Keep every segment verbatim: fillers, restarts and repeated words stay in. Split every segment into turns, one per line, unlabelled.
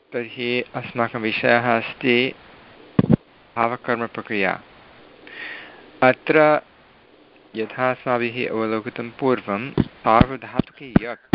तर्हि अस्माकं विषयः अस्ति भावकर्मप्रक्रिया। अत्र यथा अस्माभिः अवलोकितं पूर्वं सार्वधातुके यक्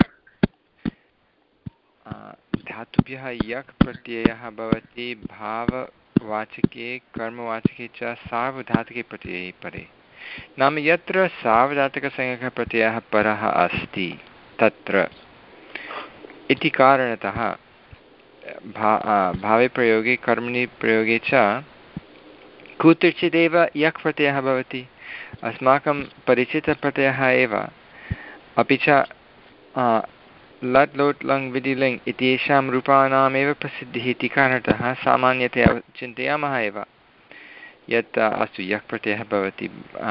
धातुभ्यः यक् प्रत्ययः भवति भाववाचके कर्मवाचके च सार्वधातुके प्रत्यये परे। नाम यत्र सार्वधातुकसंज्ञकः प्रत्ययः परः अस्ति तत्र इति कारणतः भा भावे प्रयोगे कर्मणि प्रयोगे च कुत्रचिदेव यक् प्रत्ययः भवति। अस्माकं परिचितप्रत्ययः एव, अपि च लट् लोट् लङ् विधि लिङ् इत्येषां रूपाणामेव प्रसिद्धिः इति कारणतः सामान्यतया चिन्तयामः एव यत् अस्तु यक् प्रत्ययः भवति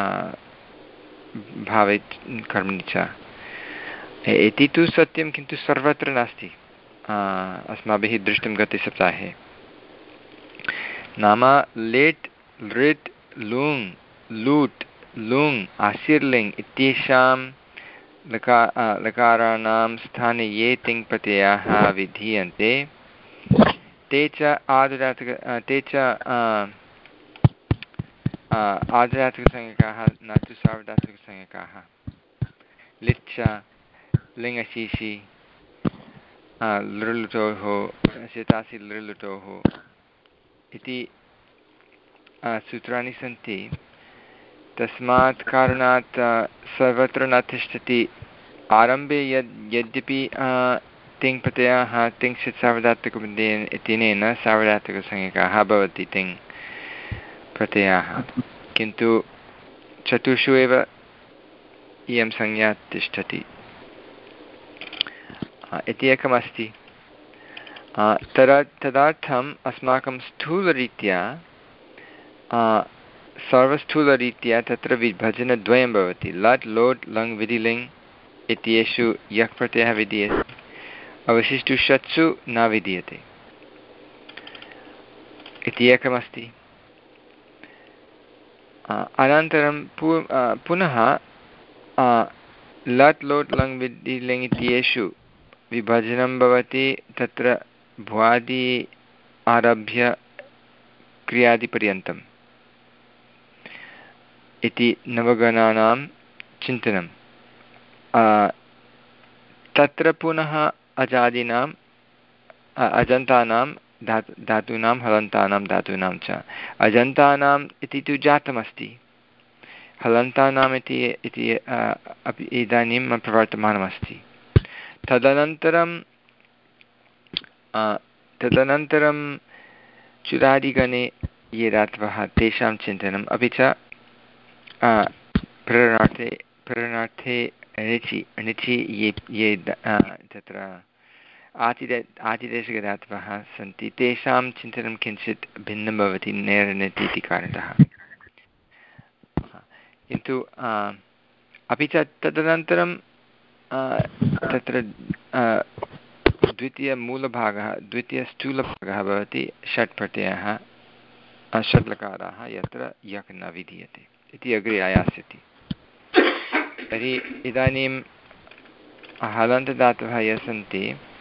भावे कर्मणि च इति तु सत्यं, किन्तु सर्वत्र नास्ति। अस्माभिः दृष्टं गते सप्ताहे। नाम लेट् लृट् लुङ् लूट् लुङ् आसिर्लिङ् इत्येषां लका लकाराणां स्थाने ये तिङ् प्रत्ययाः विधीयन्ते ते च आदुदातुक ते च आदुदातुकसंज्ञकाः न तु सार्वधातुकसंज्ञकाः। लिच् लिङ्गशीषि लृलुटोः शेतासि लृलुटोः इति सूत्राणि सन्ति। तस्मात् कारणात् सर्वत्र न तिष्ठति। आरम्भे यद् यद्यपि तिङ् प्रत्ययः तिङ्क्षित् सार्वधातुकपदेन इत्यनेन सार्वधातुकसंज्ञकाः भवति तिङ् प्रत्ययाः, किन्तु चतुर्षु एव इयं संज्ञा तिष्ठति इति एकमस्ति। तदा तदर्थम् अस्माकं स्थूलरीत्या सर्वस्थूलरीत्या तत्र विभजनद्वयं भवति। लट् लोट् लङ् विधि लिङ् इत्येषु यक् प्रत्ययः विधीयते, अवशिष्टु षट्सु न विधीयते इति एकमस्ति। अनन्तरं पु पुनः लट् लोट् लङ् विधि लिङ् इत्येषु विभजनं भवति तत्र भ्वादि आरभ्य क्रियादिपर्यन्तम् इति नवगणानां चिन्तनं। तत्र पुनः अजादीनाम् अजन्तानां धातु धातूनां हलन्तानां धातूनां च अजन्तानाम् इति तु जातमस्ति, हलन्तानाम् इति इति अपि इदानीं प्रवर्तमानमस्ति। तदनन्तरं तदनन्तरं चुरादिगणे ये धातवः तेषां चिन्तनम्, अपि च प्रेरणार्थे प्रेरणार्थे णिचि णिचि ये ये तत्र आतिदे आतिदेशिकधातवः सन्ति तेषां चिन्तनं किञ्चित् भिन्नं भवति नेरनिति इति कारणतः। किन्तु अपि च तदनन्तरं तत्र द्वितीयमूलभागः द्वितीयस्थूलभागः भवति षट् प्रत्ययः षट् लकाराः यत्र यक् न विधीयते इति अग्रे आयास्यति। तर्हि इदानीं हलन्तदातवः ये सन्ति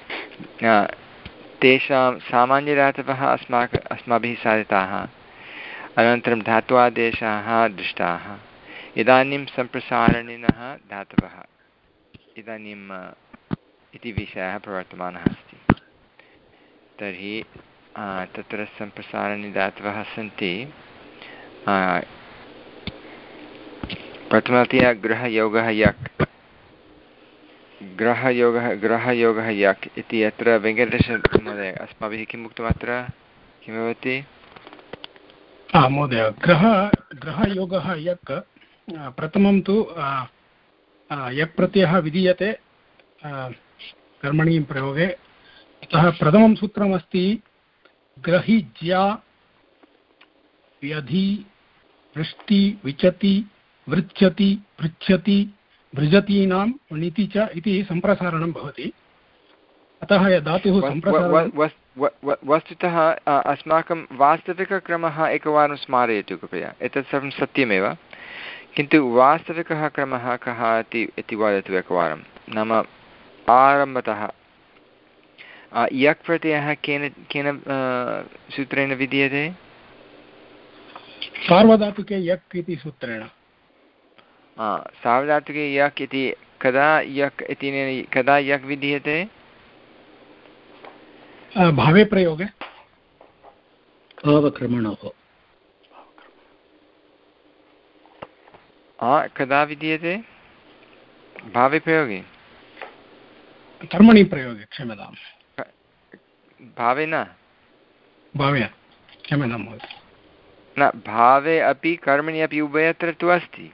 तेषां सामान्यदातवः अस्माक अस्माभिः साधिताः, अनन्तरं धात्वादेशाः दृष्टाः। इदानीं सम्प्रसारणिनः धातवः इदानीम् इति विषयः प्रवर्तमानः अस्ति। तर्हि तत्र सम्प्रसारणिदातवः सन्ति। प्रथमतया गृहयोगः यक् ग्रहयोगः ग्रहयोगः यक् इति अत्र वेङ्कटेशमहोदय अस्माभिः किम् उक्तम्? अत्र किं भवति
महोदय? ग्रह ग्रहयोगः यक् प्रथमं तु यक् प्रत्ययः विधीयते कर्मणि प्रयोगे। अतः प्रथमं सूत्रमस्ति ग्रहिज्या व्यधि वृष्टि विचति वृच्छति पृच्छति भृजतीनां णिति च इति सम्प्रसारणं भवति। अतः धातुः
वस्तुतः अस्माकं वास्तविकक्रमः एकवारं स्मारयतु कृपया। एतत् सर्वं सत्यमेव, किन्तु वास्तविकः क्रमः कः इति वदतु एकवारं। नाम आरम्भतः यक् प्रत्ययः केन केन सूत्रेण विधीयते?
सार्वधातुके यक् इति सूत्रेण।
सार्वधातुके यक् इति कदा यक् इति कदा यक् विधीयते?
भावे प्रयोगे भावकर्मणोः।
कदा विधीयते? भावे प्रयोगे
कर्मणि प्रयोगे क्षम्यतां।
भावे न
भावे क्षम्यतां महोदय
न भावे अपि कर्मणि अपि उभयत्र तु अस्ति,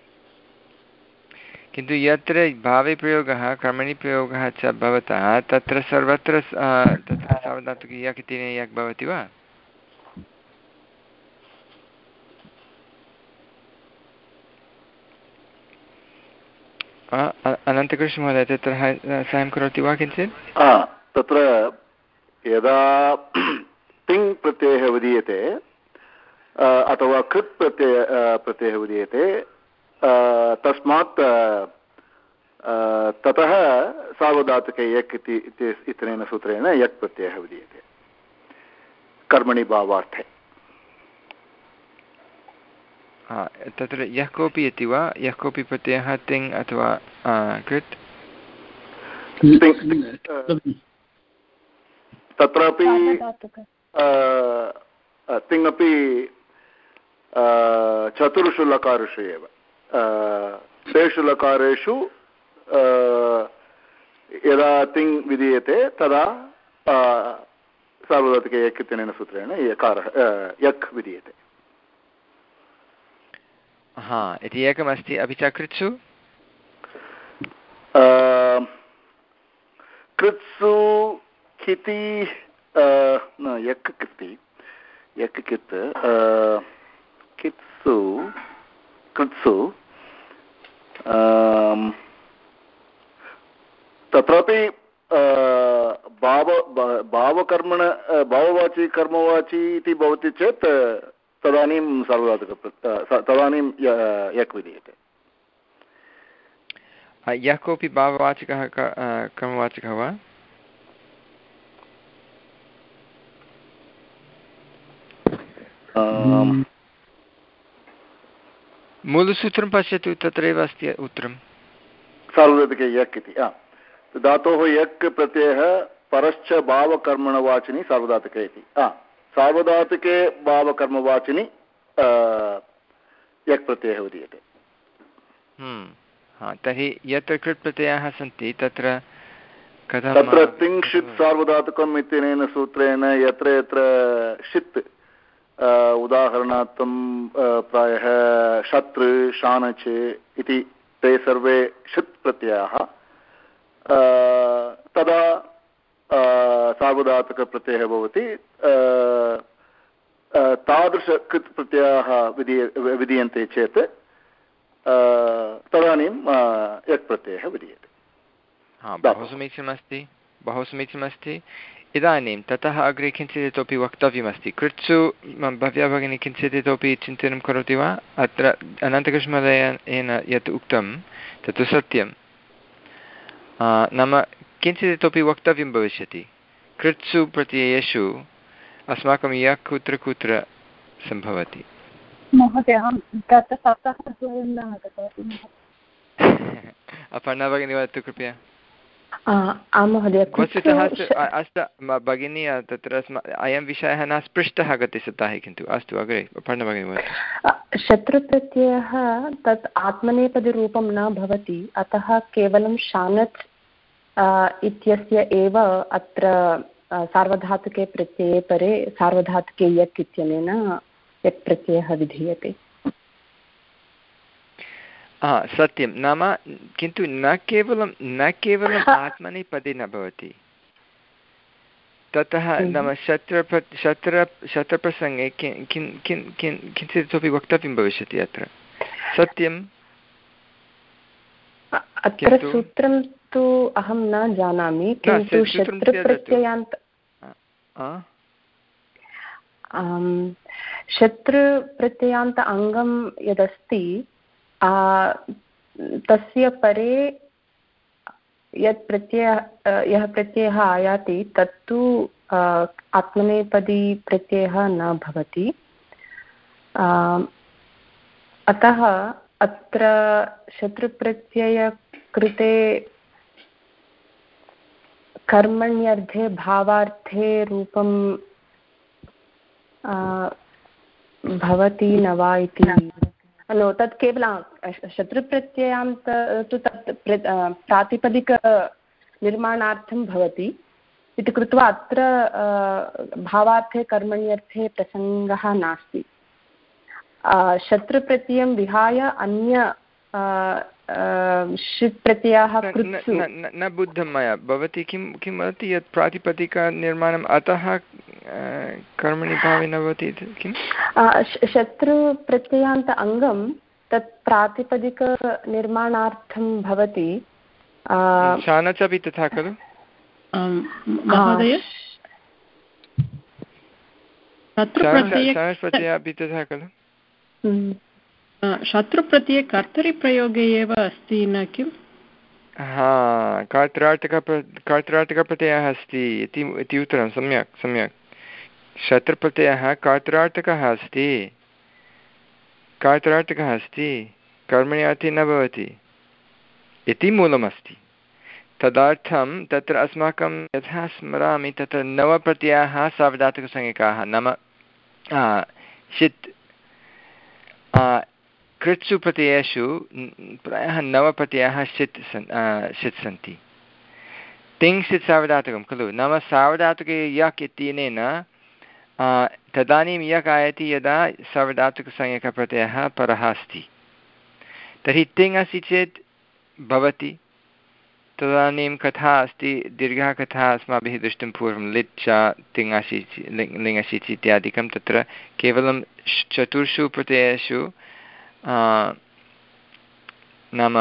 किन्तु यत्र भावे प्रयोगः कर्मणि प्रयोगः च भवतः तत्र सर्वत्र तत्र सार्वधातुके यक् इति यक् भवति वा? अनन्तकृष्णमहोदय तत्र साहाय्यं करोति वा किञ्चित्?
तत्र यदा तिङ् प्रत्ययः विधीयते अथवा कृत् प्रत्यय प्रत्ययः विधीयते तस्मात् ततः सार्वधातुके यक् इति इत्यनेन सूत्रेण यक् प्रत्ययः विधीयते कर्मणि भावार्थे।
तत्र यः कोऽपि इति वा यः कोऽपि प्रत्ययः तिङ् अथवा कृत्?
तत्रापि तिङपि चतुर्षु लकारेषु एव तेषु लकारेषु यदा तिङ् विधीयते तदा सार्वधातुके यक् इत्यनेन सूत्रेण यकारः यक् विधीयते।
हा इति एकमस्ति। अपि च कृत्सु
कृत्सु किति न यक् कृति यक् कित् कित्सु कृत्सु तत्रापि भाव भावकर्मण भाववाची कर्मवाची इति भवति चेत् तदानीं सार्वधातुक तदानीं यक् विधीयते।
यः कोऽपि भाववाचकः कर्मवाचकः वा? मूलसूत्रं पश्यतु तत्रैव अस्ति उत्तरं।
सार्वधातुके यक् इति धातोः यक् प्रत्ययः परश्च भावकर्मणवाचिनि सार्वधातुके इति सार्वधातुके भावकर्मवाचिनि यक् प्रत्ययः विधीयते।
तर्हि यत्र कृत् प्रत्ययाः सन्ति तत्र कथं
तत्र तिङ्क्षित् सार्वधातुकम् इत्यनेन सूत्रेण यत्र यत्र षित् उदाहरणार्थं प्रायः शतृ शानच् इति ते सर्वे षित् प्रत्ययाः तदा सार्वधातुकप्रत्ययः भवति। तादृशकृत् प्रत्ययाः विधीय विधीयन्ते चेत् तदानीं यक् प्रत्ययः विधीयते।
बहु समीचीनमस्ति बहु समीचीनमस्ति। इदानीं ततः अग्रे किञ्चित् इतोपि वक्तव्यमस्ति। कृत्सु भव्या भगिनी किञ्चित् इतोपि चिन्तनं करोति वा? अत्र अनन्तकृष्णमहोदयेन यत् उक्तं तत्तु सत्यं, नाम किञ्चित् इतोपि वक्तव्यं भविष्यति। कृत्सु प्रत्ययेषु अस्माकं यक् कुत्र कुत्र सम्भवति?
महोदय गतसप्ताहद्वयं न आगतवती।
अपर्णा भगिनी वदतु कृपया।
वस्तुतः
अस्तु भगिनी तत्र अयं विषयः न स्पृष्टः गते सप्ताहे, किन्तु अस्तु अग्रे अपर्णा भगिनी वदतु।
शत्रुप्रत्ययः तत् आत्मनेपदिरूपं न भवति, अतः केवलं शानच् इत्यस्य एव अत्र सार्वधातुके प्रत्यये परे सार्वधातुके यक् इत्यनेन यक् प्रत्ययः विधीयते।
सत्यं, नाम किन्तु न केवलं न केवलम् आत्मनेपदे न भवति, ततः नाम शत्र शत्र शत्रप्रसङ्गे किं किं किं किं किञ्चित् इतोपि वक्तव्यं भविष्यति अत्र। सत्यम्,
अत्र सूत्रं तु अहं न जानामि, किन्तु शत्रुप्रत्ययान्त शत्रुप्रत्ययान्त अङ्गं यदस्ति तस्य परे यत् प्रत्ययः यः प्रत्ययः आयाति तत्तु आत्मनेपदी प्रत्ययः न भवति। अतः अत्र शत्रुप्रत्ययकृते कर्मण्यर्थे भावार्थे रूपं भवति न वा इति नो तत् केवलं शत्रुप्रत्ययान्त तु तत् प्रातिपदिकनिर्माणार्थं भवति इति कृत्वा अत्र भावार्थे कर्मण्यर्थे प्रसङ्गः नास्ति। शत्रुप्रत्ययं विहाय अन्य षित् प्रत्ययाः
न बुद्धं मया। भवती किं किं वदति यत् प्रातिपदिकनिर्माणम् अतः कर्मणि भावे न भवति किं?
शत्रुप्रत्ययान्त अङ्गं तत् प्रातिपदिकनिर्माणार्थं भवति।
शानच् अपि तथा खलु
महोदय?
शानच् प्रत्ययः अपि तथा खलु?
शत्रुप्रत्यये कर्तरिप्रयोगे एव अस्ति न किम्?
हा कर्तृर्थक कर्तृर्थकप्रत्ययः अस्ति इति उत्तरं। सम्यक् सम्यक्। शत्रुप्रत्ययः कर्तृर्थकः अस्ति कर्तृर्थकः अस्ति कर्मणि अर्थे न भवति इति मूलमस्ति। तदर्थं तत्र अस्माकं यथा स्मरामि तत्र नवप्रत्ययाः सार्वधातुकसंज्ञकाः नाम षित् कृत्सु प्रत्ययेषु प्रायः नवप्रत्ययाः षित् सन् षित् सन्ति। तिङ् षित् सार्वधातुकं खलु नाम सार्वधातुके यक् इत्यनेन तदानीं यक् आयाति यदा सार्वधातुकसंज्ञकप्रत्ययः परः अस्ति। तर्हि तिङ् अस्ति चेत् भवति तदानीं कथा अस्ति दीर्घा कथा अस्माभिः दृष्टं पूर्वं लिट् च तिङाशीचि लिङशीचि इत्यादिकं तत्र केवलं चतुर्षु प्रत्ययेषु नाम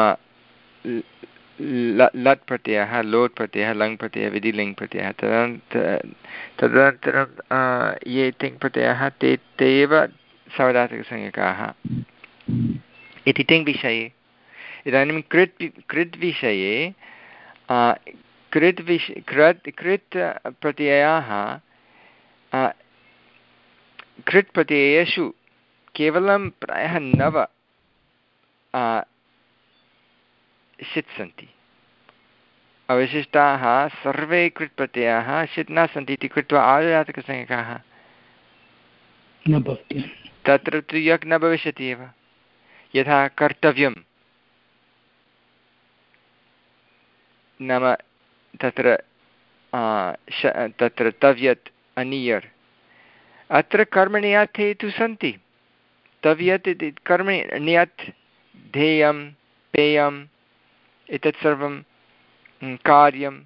लट् प्रत्ययः लोट् प्रत्ययः लङ् प्रत्ययः विधिलिङ् प्रत्ययः तदनन्तरं ये तिङ् प्रत्ययाः ते ते एव सार्वधातुकसंज्ञकाः इति तिङ् विषये। इदानीं कृत् कृत् विषये कृत् विष कृत् कृत् प्रत्ययाः कृत् प्रत्ययेषु केवलं प्रायः नव षित् सन्ति। अवशिष्टाः सर्वे कृत् प्रत्ययाः षित् न सन्ति इति कृत्वा आर्धधातुकसंज्ञकाः तत्र तु यक् न भविष्यति एव। यथा कर्तव्यं नाम तत्र तत्र तव्यत् अनीयर् अत्र कर्मणि अर्थे तु सन्ति। तव्यत् इति कर्मणि ण्यत् ध्येयं पेयम् एतत् सर्वं कार्यं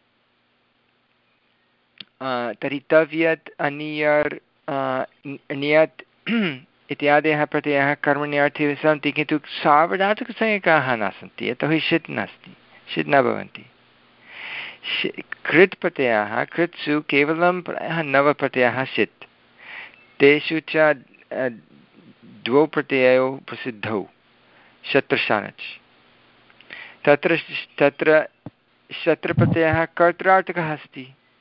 तर्हि तव्यत् अनीयर् ण्यत् इत्यादयः प्रत्ययाः कर्मणि अर्थे सन्ति किन्तु सार्वधातुकसंज्ञकाः न सन्ति यतोहि षित् नास्ति षित् न भवन्ति। कृत् प्रत्ययाः कृत्सु केवलं प्रायः नवप्रत्ययाः षित् तेषु च द्वौ प्रत्ययौ प्रसिद्धौ शत्रुशानच्। तत्र तत्र शत्रुप्रत्ययः कर्तृर्थकः अस्ति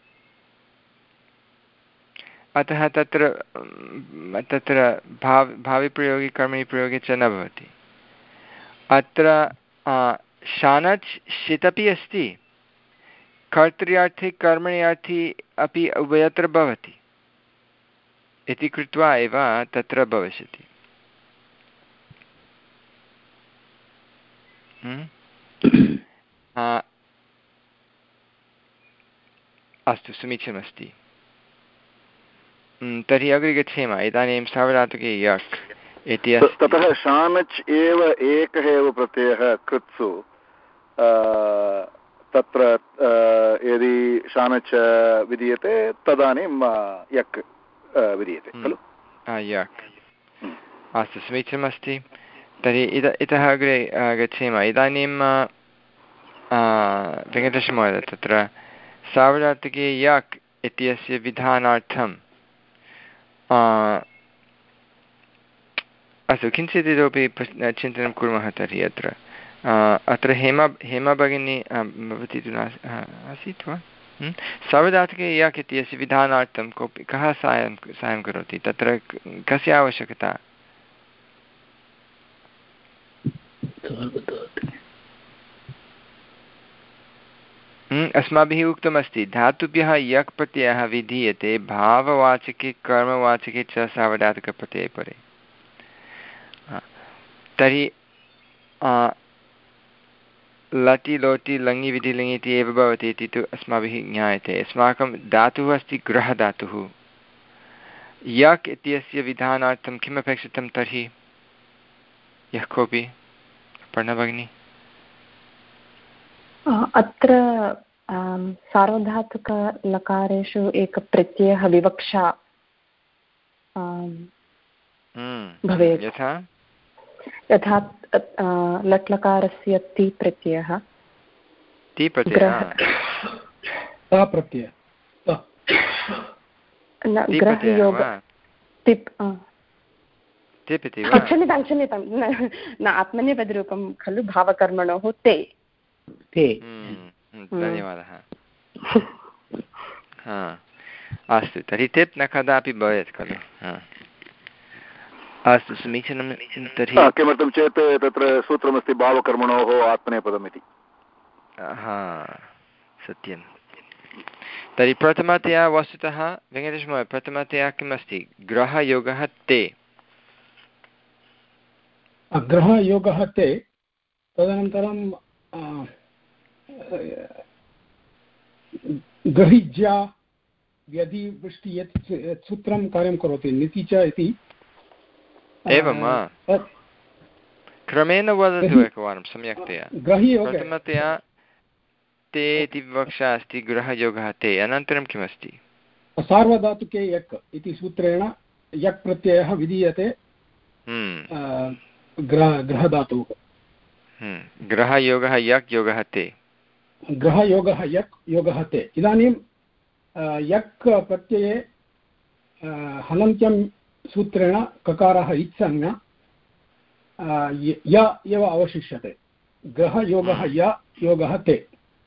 अतः तत्र तत्र भाव भाविप्रयोगे कर्मणि प्रयोगे च न भवति। अत्र शानच् षित् अपि अस्ति कर्तृर्थे कर्मणि अर्थे अपि उभयत्र भवति इति कृत्वा एव तत्र भविष्यति। अस्तु समीचीनमस्ति। तर्हि अग्रे गच्छेम। इदानीं सार्वधातुके यक् इति
ततः शानच् एव एकः एव प्रत्ययः कृत्सु तत्र यदि शानच् विधीयते तदानीं यक् विधीयते खलु
यक्। अस्तु समीचीनमस्ति। तर्हि इद इतः अग्रे गच्छेम। इदानीं वेङ्कटेशमहोदय तत्र सार्वधातुके यक् इत्यस्य विधानार्थं अस्तु किञ्चित् इतोपि चिन्तनं कुर्मः। तर्हि अत्र अत्र हेमा हेमा भगिनी भवती तु नास्ति आसीत् वा सार्वधातुके यक् इत्यस्य विधानार्थं कोऽपि कः साहाय्यं साहाय्यं करोति तत्र कस्य आवश्यकता अस्माभिः उक्तमस्ति धातुभ्यः यक् प्रत्ययः विधीयते भाववाचके कर्मवाचके च सार्वधातुकप्रत्यये परे तर्हि लटि लोटि लङि विधिलिङि इति एव भवति इति तु अस्माभिः ज्ञायते अस्माकं धातुः अस्ति गृहधातुः यक् इत्यस्य विधानार्थं किम् अपेक्षितं तर्हि यः कोऽपि पर्णभगिनी
अत्र सार्वधातुकलकारेषु एकः प्रत्ययः विवक्षा भवेत्
यथा
यथा लट्लकारस्य ति प्रत्ययः
ति प्रत्ययः
क्षम्यतां क्षम्यतां न आत्मनेपदरूपं खलु भावकर्मणोः ते
ते
धन्यवादः अस्तु तर्हि टिप् न कदापि भवेत् खलु अस्तु समीचीनं तर्हि
किमर्थं चेत् तत्र सूत्रमस्ति भावकर्मणोः आत्मनेपदमिति
हा सत्यं तर्हि प्रथमतया वस्तुतः वेङ्कटेशमहोदय प्रथमतया किम् अस्ति ग्रहयोगः ते
ग्रहयोगः ते तदनन्तरं गृहिज्या व्यधिवृष्टि यत् यत् सूत्रं कार्यं करोति निति च इति
एवं वा क्रमेण वदतु एकवारं सम्यक्तया प्रथमतया ते इति विवक्षा अस्ति गृहयोगः ते अनन्तरं किमस्ति
सार्वधातुके यक् इति सूत्रेण यक् प्रत्ययः विधीयते ग्रह गृहधातुः
ग्रहयोगः यक् योगः ते
ग्रहयोगः यक् योगः ते इदानीं यक् प्रत्यये हलन्त्यं सूत्रेण ककारः इत्संज्ञा य एव अवशिष्यते ग्रहयोगः य योगः ते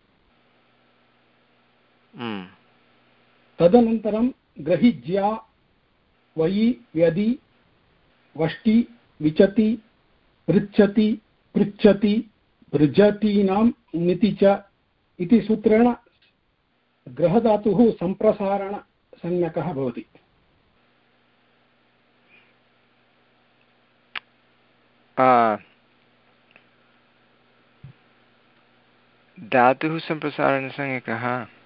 तदनन्तरं ग्रहिज्या वयि व्यधि वष्टि विचति पृच्छति पृच्छति भृजतीनां निति च इति सूत्रेण ग्रहधातुः सम्प्रसारणसंज्ञकः भवति
धातुः सम्प्रसारणसंज्ञकः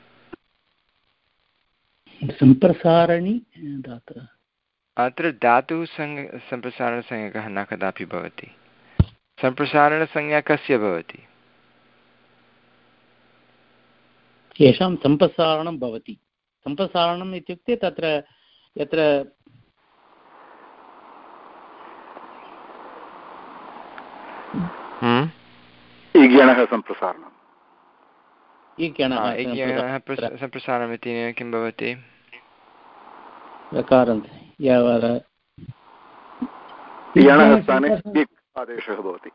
सम्प्रसारणि धातुः
अत्र धातुः सम्प्रसारणसंज्ञकः न कदापि भवति सम्प्रसारणसंज्ञा कस्य भवति
येषां सम्प्रसारणं भवति सम्प्रसारणम् इत्युक्ते तत्र यत्र
ईज्ञणः सम्प्रसारणम्
ईज्ञणः सम्प्रसारणम् इति किं भवति
आदेशः भवति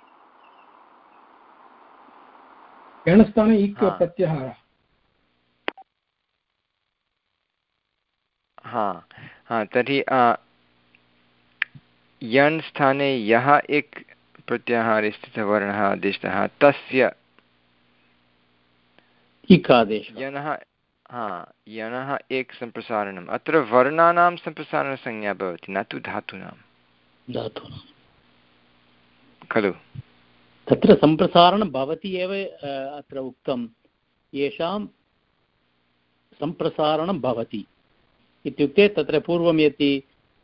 यणस्थाने इक् प्रत्याहारः
हा हा तर्हि यण् स्थाने यः इक् प्रत्याहारे स्थितवर्णः आदिष्टः तस्य यणः हा यणः एक सम्प्रसारणम् अत्र वर्णानां सम्प्रसारणसंज्ञा भवति न तु धातूनां
धातूनां
खलु
तत्र सम्प्रसारणं भवति एव अत्र उक्तं येषां सम्प्रसारणं भवति इत्युक्ते तत्र पूर्वं यदि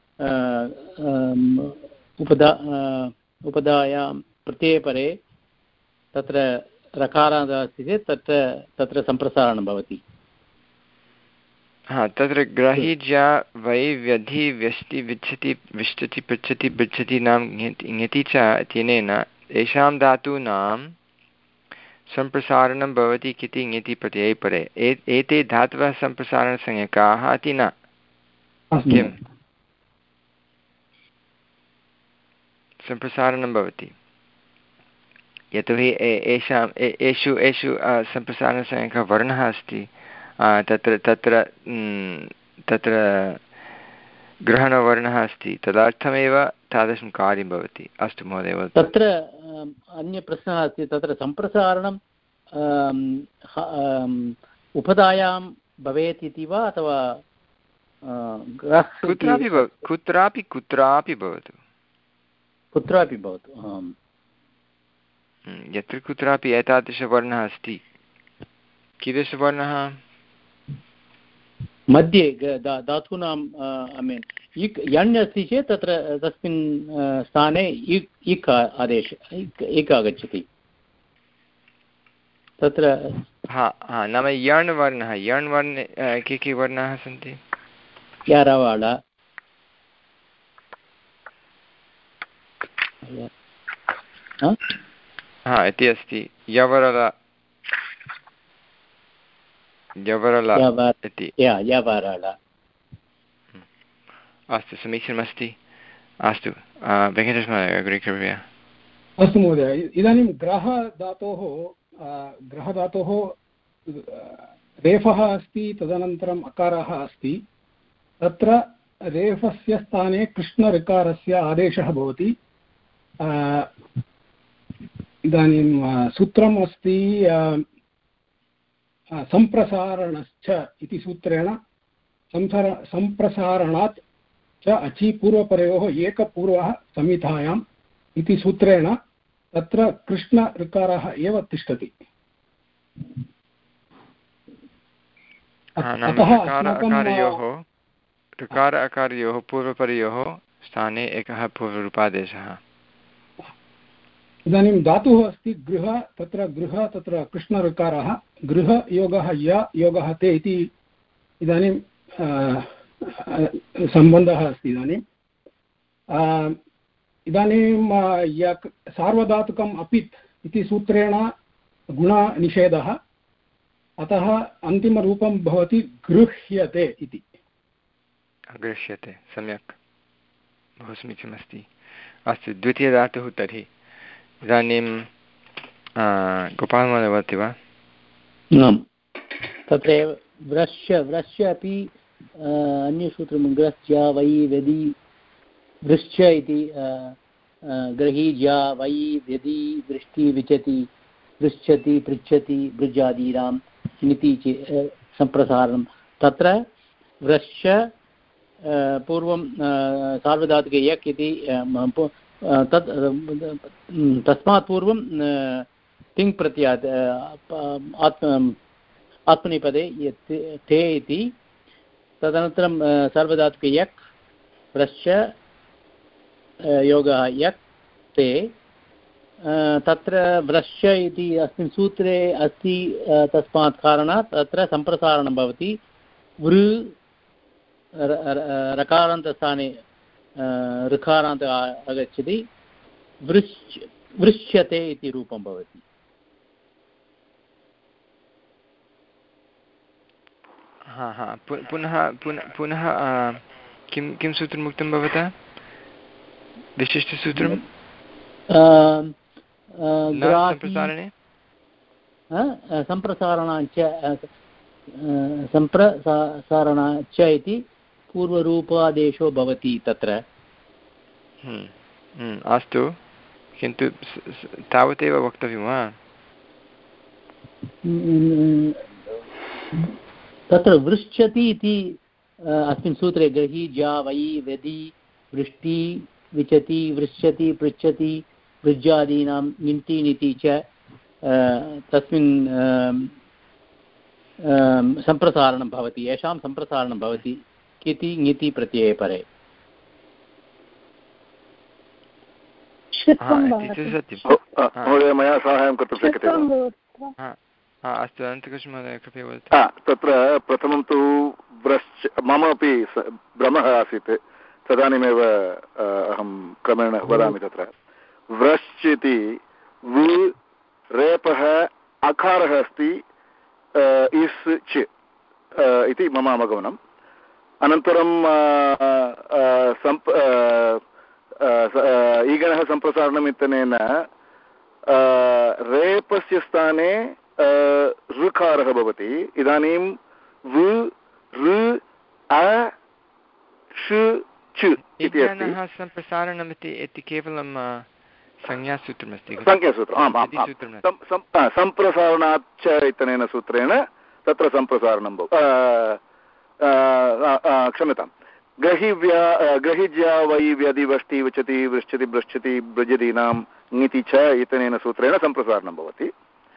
उपदा उपधायां प्रत्ययपरे तत्र रकारात् अस्ति चेत् तत्र तत्र सम्प्रसारणं भवति
हा तत्र ग्रहीज्या वै व्यधि व्यष्टि विच्छति विष्टति पृच्छति पृच्छति नाम ङति च इत्यनेन येषां धातूनां सम्प्रसारणं भवति इति ङति प्रत्यये परे एते धातवः सम्प्रसारणसंज्ञकाः इति न किम् सम्प्रसारणं भवति यतोहि एषाम् एषु एषु सम्प्रसारणस्य एकः वर्णः अस्ति तत्र तत्र तत्र ग्रहणवर्णः अस्ति तदर्थमेव तादृशं कार्यं भवति। अस्तु महोदय।
तत्र अन्यप्रश्नः अस्ति, तत्र सम्प्रसारणं उपधायां भवेत् इति वा अथवा
कुत्रापि कुत्रापि कुत्रापि भवतु
कुत्रापि भवतु
यत्र कुत्रापि एतादृशवर्णः अस्ति। कीदृशवर्णः?
मध्ये धातूनां ऐ मीन् इक् यण् अस्ति चेत् तत्र तस्मिन् स्थाने इक् इक् आदेश इक् आगच्छति तत्र।
हा हा नाम यण् वर्णः यण् वर्णे के के वर्णाः सन्ति?
यारवाड
हा इति अस्ति यवरल यवरल इति। अस्तु समीचीनमस्ति। अस्तु वेङ्कटेशमहोदय अग्रे कृपया।
अस्तु महोदय, इदानीं ग्रहधातोः ग्रहधातोः रेफः अस्ति तदनन्तरम् अकारः अस्ति। तत्र रेफस्य स्थाने कृष्णऋकारस्य आदेशः भवति। इदानीं सूत्रम् अस्ति सम्प्रसारणश्च इति सूत्रेण संसार सम्प्रसारणात् च अचि पूर्वपरयोः एकपूर्वः संहितायाम् इति सूत्रेण तत्र कृष्णऋकारः एव तिष्ठति। अतः
ऋकार अकारयोः पूर्वपरयोः स्थाने एकः पूर्वरूपादेशः।
इदानीं धातुः अस्ति गृह, तत्र गृह तत्र कृष्णऋकारः, गृह योगः य योगः ते इति इदानीं सम्बन्धः अस्ति। इदानीं इदानीं यक् सार्वधातुकम् अपित् इति सूत्रेण गुणनिषेधः, अतः अन्तिमरूपं भवति गृह्यते इति।
गृह्यते, सम्यक्, बहु समीचीनमस्ति। अस्तु द्वितीयधातुः तर्हि इदानीं गोपालमहोदय वदति वा?
तत्रैव व्रश्य व्रश्य अपि अन्यसूत्रं ग्रह्य वै व्यदि वृश्च इति ग्रहीज्या वै व्यदि वृष्टि विचति पृच्छति पृच्छति बृजादीनां इति सम्प्रसारणं। तत्र व्रश्य पूर्वं सार्वधातुके यक् इति तत् तस्मात् पूर्वं तिङ् प्रत्यात् आत्म आत्मनेपदे ते इति, तदनन्तरं सार्वधातुके यक् व्रश्य योगः यक् ते। तत्र व्रश्य इति अस्मिन् सूत्रे अस्ति, तस्मात् कारणात् तत्र सम्प्रसारणं भवति। वृ रकारान्तस्थाने ऋकारान्त आगच्छति, वृश् वृश्यते इति रूपं भवति।
हा हा पुनः पुनः पुनः किं किं सूत्रम् उक्तं भवता? विशिष्टसूत्रं सम्प्रसारणे
सम्प्रसारणाञ्च सम्प्रसारणाच्च इति पूर्वरूपादेशो भवति तत्र।
अस्तु, किन्तु तावदेव वक्तव्यं वा?
तत्र वृश्चति इति अस्मिन् सूत्रे ग्रही जा वै व्यदि वृष्टि विचति वृश्यति पृच्छति वृज्जादीनां ङिति णिति च तस्मिन् सम्प्रसारणं भवति, येषां सम्प्रसारणं भवति किति ङिति प्रत्यये परे।
महोदय मया साहाय्यं कर्तुं शक्यते वा?
अस्तु, अनन्तकृष्णमहोदय कृपया वदतु।
तत्र प्रथमं तु व्रश्च मम अपि भ्रमः आसीत्, तदानीमेव अहं क्रमेण वदामि। तत्र व्रश्च इति वृ रेपः अकारः अस्ति इस् च इति मम अवगमनम्। अनन्तरं ईगणः सम्प्रसारणम् इत्यनेन रेपस्य स्थाने ऋकारः भवति। इदानीं वृ ऋ अ ष च इति अस्ति।
सम्प्रसारणमिति इति केवलं संज्ञासूत्रमस्ति।
संज्ञासूत्रम् आम् आम् सम्प्रसारणाच्च इत्यनेन सूत्रेण तत्र सम्प्रसारणं भवति। क्षम्यतां ग्रहिव्या ग्रहिज्या वै व्यदि वष्टि वचति वृच्छति भ्रश्यति भ्रजदीनां ङिति च इत्यनेन सूत्रेण सम्प्रसारणं भवति।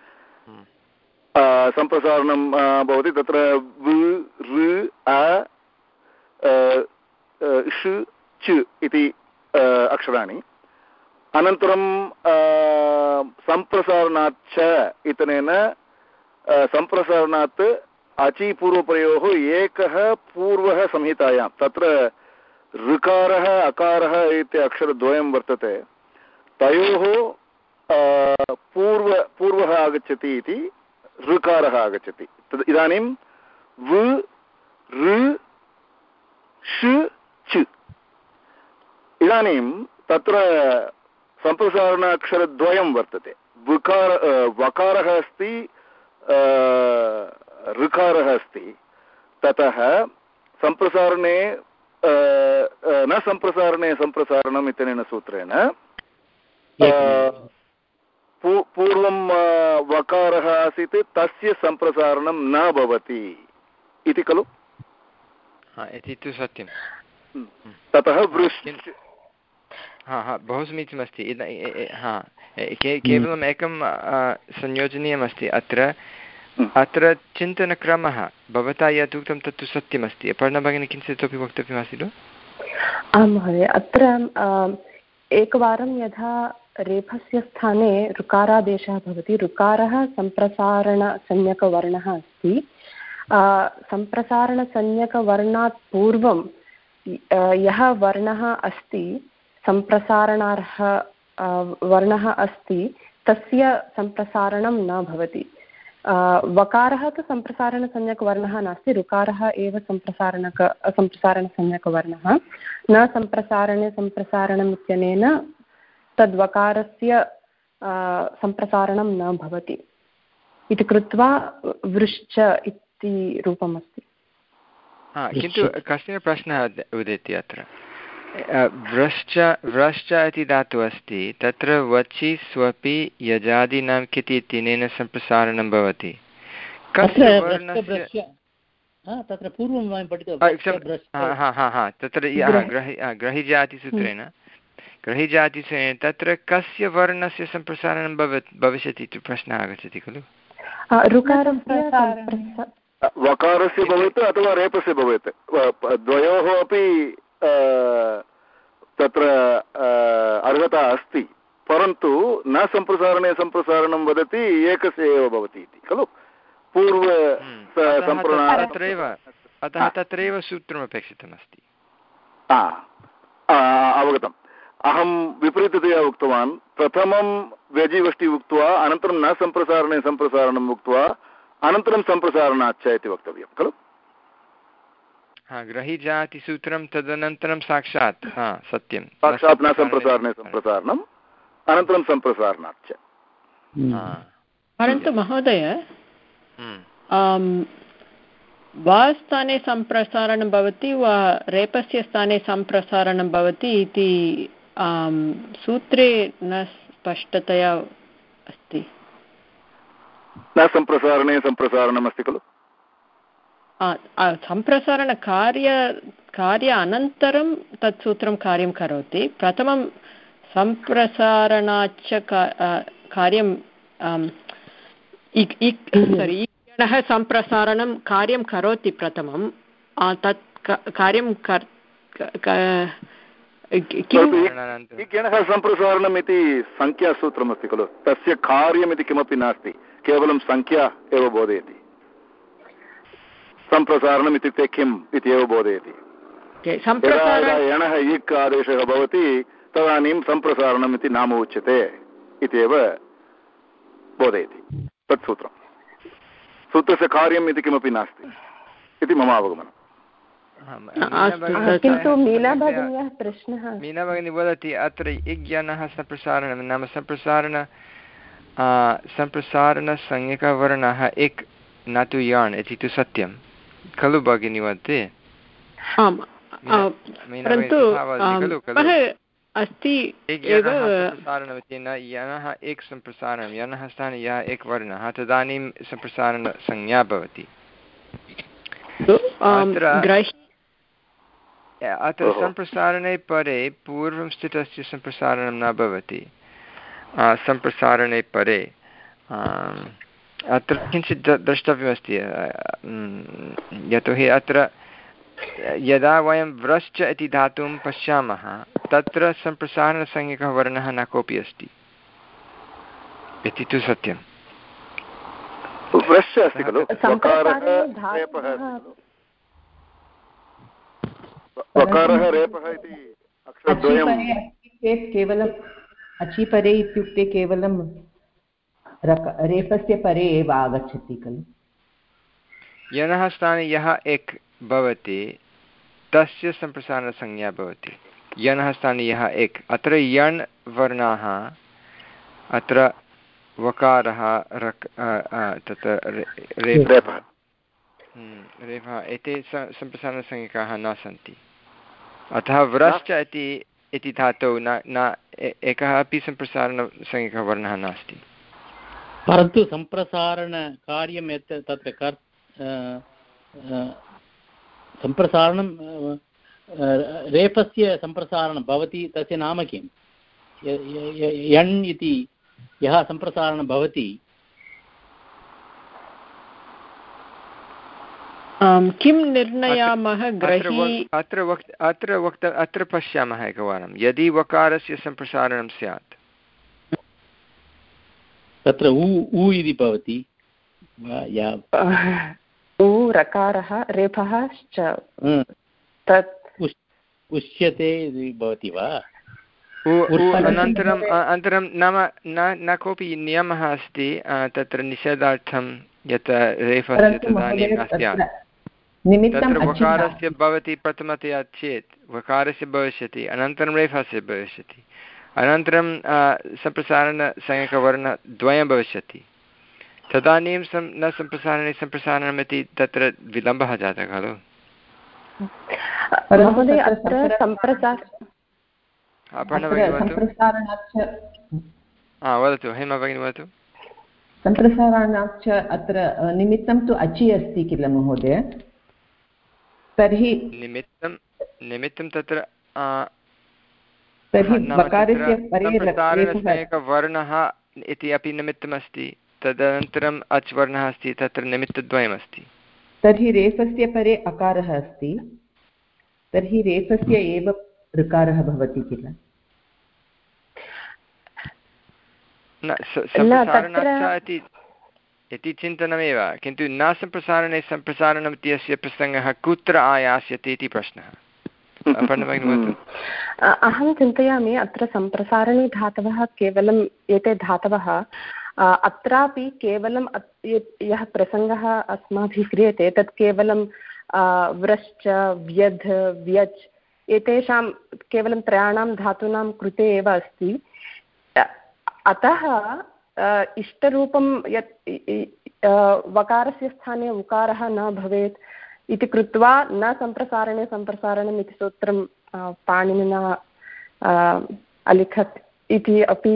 सम्प्रसारणं भवति तत्र वृ ऋ अ ष च इति अक्षराणि। अनन्तरं सम्प्रसारणाच्च इत्यनेन सम्प्रसारणात् अचि पूर्वपरयोः एकः पूर्वः संहितायां तत्र ऋकारः अकारः इति अक्षरद्वयं वर्तते, तयोः पूर्व पूर्वः आगच्छति इति ऋकारः आगच्छति। तद् इदानीं वृ ऋ ष च इदानीं तत्र सम्प्रसारणाक्षरद्वयं वर्तते। वकार वकारः अस्ति ऋकारः अस्ति। ततः सम्प्रसारणे न सम्प्रसारणे सम्प्रसारणम् इत्यनेन सूत्रेण पूर्वं वकारः आसीत् तस्य सम्प्रसारणं न भवति इति खलु?
इति तु सत्यं।
ततः वृश्च
हा हा बहु समीचीनमस्ति। हा केवलम् एकं संयोजनीयमस्ति अत्र। अत्र चिन्तनक्रमः भवता यत् उक्तं तत्तु सत्यमस्ति। अपर्णा भगिनी किञ्चित् इतोपि वक्तव्यमासीत्?
आं महोदय, अत्र एकवारं यथा रेफस्य स्थाने ऋकारादेशः भवति, ऋकारः सम्प्रसारणसंज्ञकवर्णः अस्ति। सम्प्रसारणसंज्ञकवर्णात् पूर्वं यः वर्णः अस्ति, सम्प्रसारणार्ह वर्णः अस्ति, तस्य सम्प्रसारणं न भवति। वकारः तु सम्प्रसारणसंज्ञकवर्णः नास्ति, ऋकारः एव सम्प्रसारणक सम्प्रसारणसंज्ञकवर्णः। न सम्प्रसारणे सम्प्रसारणम् इत्यनेन तद्वकारस्य सम्प्रसारणं न भवति इति कृत्वा वृश्च इति रूपमस्ति।
किन्तु कश्चन प्रश्नः उदेति अत्र। व्रश्च व्रश्च इति धातुः अस्ति, तत्र वचि स्वपि यजादीनां किति इत्यनेन सम्प्रसारणं भवति। कस्य वर्णस्य
तत्र पूर्वं वयं पठितवन्तः
तत्र ग्रहिजातिसूत्रेण ग्रहिजातिसूत्रेण तत्र कस्य वर्णस्य सम्प्रसारणं भवति भविष्यति इति प्रश्नः आगच्छति खलु?
वकारस्य भवेत् अथवा रेपस्य भवेत्, द्वयोः अपि तत्र अर्हता अस्ति, परन्तु न सम्प्रसारणे सम्प्रसारणं वदति, एकस्य एव भवति इति खलु? पूर्व
तत्रैव अतः तत्रैव सूत्रमपेक्षितमस्ति।
अवगतम्। अहं विपरीततया उक्तवान्। प्रथमं व्यजिवष्टि उक्त्वा अनन्तरं न सम्प्रसारणे सम्प्रसारणम् उक्त्वा अनन्तरं सम्प्रसारणाच्च इति वक्तव्यं खलु?
हा, ग्रहिजातिसूत्रं तदनन्तरं साक्षात् सत्यं
साक्षात् न सम्प्रसारणे सम्प्रसारणम् अनन्तरं सम्प्रसारणाच्च।
परन्तु महोदय, वा स्थाने सम्प्रसारणं भवति वा रेपस्य स्थाने सम्प्रसारणं भवति इति सूत्रे न स्पष्टतया अस्ति।
न सम्प्रसारणे सम्प्रसारणम् अस्ति खलु?
सम्प्रसारणकार्य कार्य अनन्तरं तत् सूत्रं कार्यं करोति। प्रथमं सम्प्रसारणाच्च कार्यं सोरि इक्षणः सम्प्रसारणं कार्यं करोति प्रथमं। तत् कार्यं
इक्षणः सम्प्रसारणम् इति संख्यासूत्रमस्ति खलु? तस्य कार्यमिति किमपि नास्ति, केवलं संख्या एव बोधयति। सम्प्रसारणम् इत्युक्ते किम् इत्येव बोधयति। यदा यणः इक् आदेशः भवति तदानीं सम्प्रसारणम् इति नाम उच्यते इत्येव बोधयति तत् सूत्रं। सूत्रस्य कार्यम् इति किमपि नास्ति इति मम अवगमनम्।
किन्तु मीना भगिन्याः प्रश्नः
मीना भगिनी वदति अत्र इज्ञानः सम्प्रसारणं नाम सम्प्रसारण सम्प्रसारणसंज्ञकवर्णः एक् न तु याण् इति तु सत्यं खलु भगिनी वदति?
आम्, परन्तु अस्ति
सम्प्रसारणमिति न यणः एक् सम्प्रसारणं यणः स्थाने यः एक् वर्णः तदानीं सम्प्रसारणसंज्ञा भवति। अत्र सम्प्रसारणे परे पूर्वं स्थितस्य सम्प्रसारणं न भवति। सम्प्रसारणे परे अत्र किञ्चित् द्रष्टव्यमस्ति, यतोहि अत्र यदा वयं व्रश्च इति धातुं पश्यामः तत्र सम्प्रसारणसंज्ञकः वर्णः न कोऽपि अस्ति इति तु सत्यं।
व्रश्च अस्ति खलु, वकारः रेपः इति अक्षरद्वयं
केवलम् अचिपरे इत्युक्ते केवलं रेफस्य परे एव आगच्छति खलु।
यणः स्थाने यः एक् भवति तस्य सम्प्रसारणसंज्ञा भवति। यणः स्थाने यः एक्, अत्र यण् वर्णाः, अत्र वकारः रक् तत्र रेफः रेफः एते सम्प्रसारणसंज्ञकाः न सन्ति। अतः व्रश्च इति इति धातौ न न एकः अपि सम्प्रसारणसंज्ञकः वर्णः नास्ति।
परन्तु सम्प्रसारणकार्यं यत् तत्र कर् सम्प्रसारणं रेफस्य सम्प्रसारणं भवति, तस्य नाम किं? यण् इति यः सम्प्रसारणं भवति
किं निर्णयामः? ग्रही
अत्र वक्त अत्र वक्त अत्र पश्यामः एकवारं। यदि वकारस्य सम्प्रसारणं स्यात्
तत्र उ उ इति भवति,
उ रकारः रेफः च तत्
उच्यते इति भवति वा?
अनन्तरम् अनन्तरं नाम न न कोऽपि नियमः अस्ति तत्र निषेधार्थं यत् रेफस्य तदानीं न स्यात्। तत्र वकारस्य भवति प्रथमतया चेत् वकारस्य भविष्यति, अनन्तरं रेफस्य भविष्यति, अनन्तरं सम्प्रसारणसंज्ञकवर्णद्वयं भविष्यति। तदानीं सं न सम्प्रसारणे सम्प्रसारणमिति तत्र विलम्बः जातः खलु। वदतु हेमा भगिनी वदतु।
सम्प्रसारणाच्च अत्र निमित्तं तु अचि अस्ति किल महोदय? तर्हि
निमित्तं निमित्तं तत्र सम्प्रसारणसंज्ञकवर्णः इति अपि निमित्तमस्ति, तदनन्तरम् अच् वर्णः अस्ति, तत्र निमित्तद्वयमस्ति।
तर्हि रेफस्य परे अकारः अस्ति, तर्हि रेफस्य एव ऋकारः भवति किल?
न सम्प्रसारणाच्च इति चिन्तनमेव, किन्तु न सम्प्रसारणे सम्प्रसारणम् इत्यस्य प्रसङ्गः कुत्र आयास्यति इति प्रश्नः।
अहं चिन्तयामि अत्र सम्प्रसारणे धातवः केवलम् एते धातवः अत्रापि केवलं यः प्रसङ्गः अस्माभिः क्रियते तत् केवलं व्रश्च व्यध् व्यच् एतेषां केवलं त्रयाणां धातूनां कृते एव अस्ति। अतः इष्टरूपं यत् वकारस्य स्थाने उकारः न भवेत् इति कृत्वा न सम्प्रसारणे सम्प्रसारणम् इति सूत्रं पाणिनिना अलिखत् इति अपि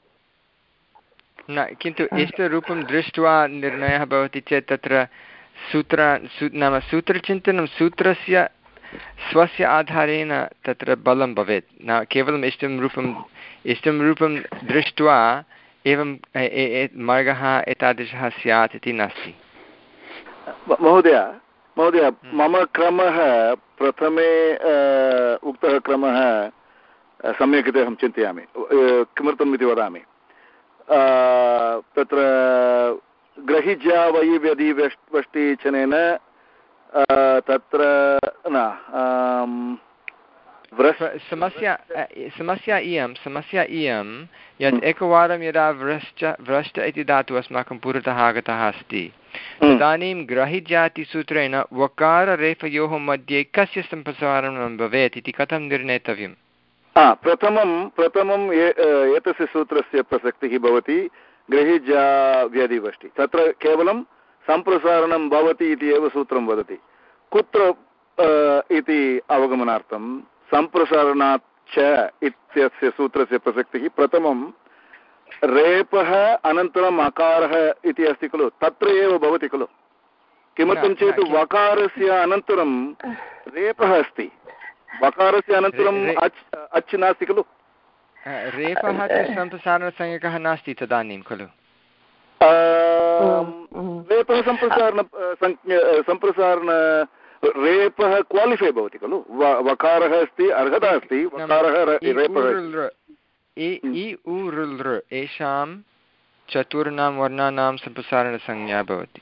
न, किन्तु इष्टरूपं दृष्ट्वा निर्णयः भवति चेत् तत्र सूत्र नाम सूत्रचिन्तनं सूत्रस्य स्वस्य आधारेण तत्र बलं भवेत्, न केवलम् इष्टं रूपम् इष्टं रूपं दृष्ट्वा एवं मार्गः एतादृशः स्यात् इति नास्ति।
महोदय महोदय मम क्रमः प्रथमे उक्तः क्रमः सम्यक् इति अहं चिन्तयामि। किमर्थम् इति वदामि। तत्र ग्रहिज्या वै व्यधि वष्टि इत्यनेन तत्र न
समस्या समस्या इयं समस्या इयं यत् एकवारं यदा व्रश्च व्रश्च इति धातुः अस्माकं पुरतः आगतः अस्ति तदानीं ग्रहिजातिसूत्रेण वकाररेफयोः मध्ये कस्य सम्प्रसारणं भवेत् इति कथं निर्णेतव्यम्?
प्रथमं प्रथमं एतस्य सूत्रस्य प्रसक्तिः भवति गृहीजा व्यधिवष्टि तत्र केवलं सम्प्रसारणं भवति इति एव सूत्रं वदति। कुत्र इति अवगमनार्थं सम्प्रसारणात् च इत्यस्य सूत्रस्य प्रसक्तिः प्रथमं रेपः अनन्तरम् अकारः इति अस्ति खलु तत्र एव भवति खलु। किमर्थं चेत् वकारस्य अनन्तरं रेपः अस्ति, वकारस्य अनन्तरम् अच् अच् नास्ति खलु।
रेपः सम्प्रसारणसंज्ञकः नास्ति तदानीं खलु।
रेपः सम्प्रसारण सम्प्रसारण रेपः क्वालिफै भवति खलु। वकारः अस्ति, अर्हता अस्ति, वकारः रेपः। एषां चतुर्णां वर्णानां सम्प्रसारणसंज्ञा भवति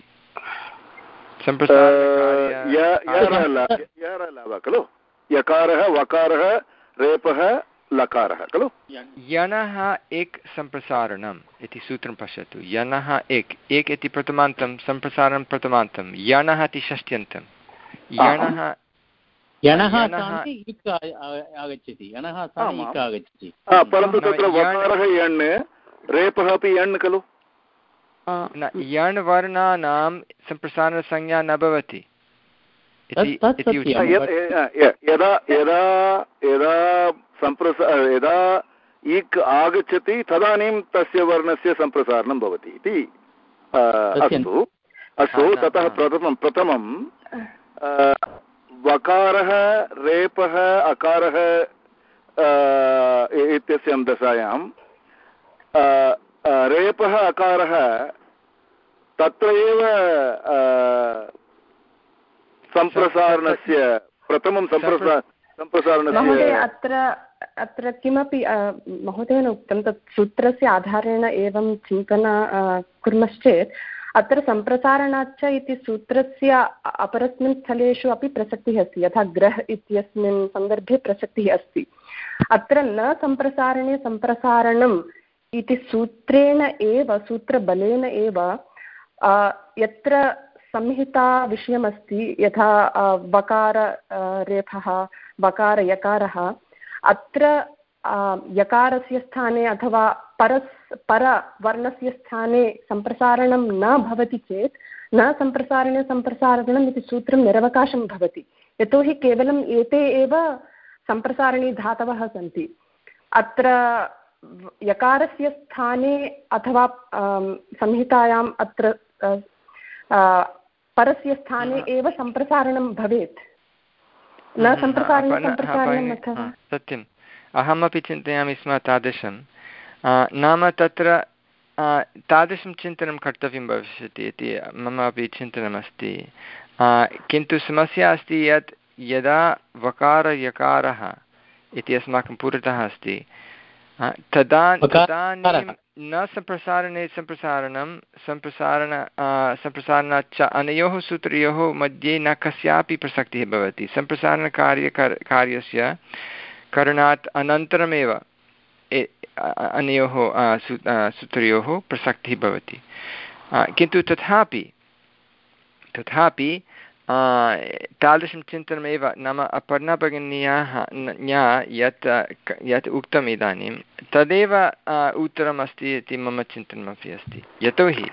खलु। यकारः वकारः रेपः लकारः खलु।
यणः एक सम्प्रसारणम् इति सूत्रं पश्यतु। यणः एक एक इति प्रथमान्तं सम्प्रसारणं प्रथमान्तं, यणः इति षष्ट्यन्तं। यणः
यणः आगच्छति, यणः आगच्छति,
परन्तु तत्र वकारः यण् रेपः अपि यण् खलु।
यण् वर्णानां सम्प्रसारणसंज्ञा न भवति।
यदा यदा यदा सम्प्रसा यदा इक् आगच्छति तदानीं तस्य वर्णस्य सम्प्रसारणं भवति इति। अस्तु अस्तु ततः प्रथमं प्रथमं वकारः रेपः अकारः इत्यस्यां दशायां रेपः अकारः तत्र एव सम्प्रसारणस्य प्रथमं सम्प्रसा सम्प्रसारणस्य
अत्र अत्र किमपि महोदयेन उक्तं तत् सूत्रस्य आधारेण एवं चिन्तना कुर्मश्चेत् अत्र सम्प्रसारणाच्च इति सूत्रस्य अपरस्मिन् स्थलेषु अपि प्रसक्तिः अस्ति। यथा ग्रह इत्यस्मिन् सन्दर्भे प्रसक्तिः अस्ति। अत्र न सम्प्रसारणे सम्प्रसारणम् इति सूत्रेण एव सूत्रबलेन एव यत्र संहिता विषयमस्ति, यथा वकार रेफः वकार यकारः, अत्र यकारस्य स्थाने अथवा परस् परवर्णस्य स्थाने सम्प्रसारणं न भवति चेत् न सम्प्रसारणे सम्प्रसारणम् इति सूत्रं निरवकाशं भवति। यतोहि केवलम् एते एव सम्प्रसारणी धातवः सन्ति। अत्र यकारस्य स्थाने अथवा संहितायाम् अत्र परस्य स्थाने एव सम्प्रसारणं भवेत्, न सम्प्रसारणे सम्प्रसारणम् अथवा।
सत्यम्, अहमपि चिन्तयामि स्म तादृशं। नाम तत्र तादृशं चिन्तनं कर्तव्यं भविष्यति इति मम अपि चिन्तनमस्ति। किन्तु समस्या अस्ति यत् यदा वकारयकारः इति अस्माकं पुरतः अस्ति तदा तदानीं न सम्प्रसारणे सम्प्रसारणं सम्प्रसारण सम्प्रसारणाच्च अनयोः सूत्रयोः मध्ये न कस्यापि प्रसक्तिः भवति। सम्प्रसारणकार्य कार्यस्य करणात् अनन्तरमेव अनयोः सूत्रयोः प्रसक्तिः भवति। किन्तु तथापि तथापि तादृशं चिन्तनमेव नाम अपर्णा भगिन्याः यत् यत् उक्तम् इदानीं तदेव उत्तरमस्ति इति मम चिन्तनमपि अस्ति। यतोहि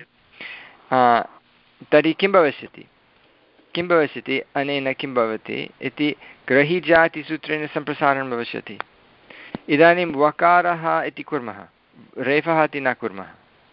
तर्हि किं भविष्यति किं भविष्यति अनेन किं भवति इति ग्रहीजातिसूत्रेण सम्प्रसारणं भविष्यति। इदानीं वकारः इति कुर्मः, रेफः इति न कुर्मः,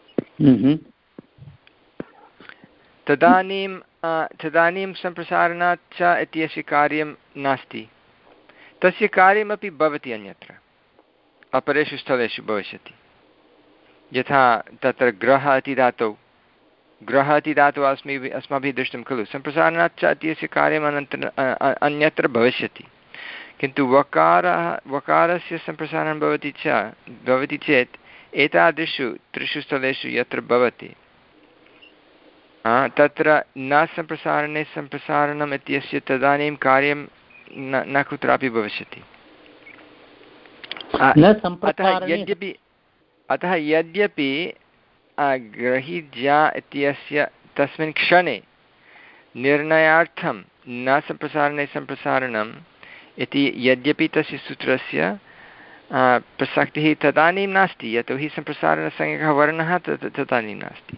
तदानीं तदानीं सम्प्रसारणाच्च इत्यस्य कार्यं नास्ति। तस्य कार्यमपि भवति अन्यत्र अपरेषु स्थलेषु भविष्यति। यथा तत्र ग्रह इति धातौ ग्रह इति धातुः अस्माभिः अस्माभिः दृष्टं खलु, सम्प्रसारणाच्च इत्यस्य कार्यम् अनन्तरम् अन्यत्र भविष्यति। किन्तु वकारः वकारस्य सम्प्रसारणं भवति च भवति चेत् एतादृशु त्रिषु स्थलेषु यत्र भवति तत्र न सम्प्रसारणे सम्प्रसारणम् इत्यस्य तदानीं कार्यं न न कुत्रापि भविष्यति। अतः यद्यपि अतः यद्यपि ग्रहीज्या इत्यस्य तस्मिन् क्षणे निर्णयार्थं न सम्प्रसारणे सम्प्रसारणम् इति यद्यपि तस्य सूत्रस्य प्रसक्तिः तदानीं नास्ति, यतोहि सम्प्रसारणसंज्ञकः वर्णः तदानीं नास्ति।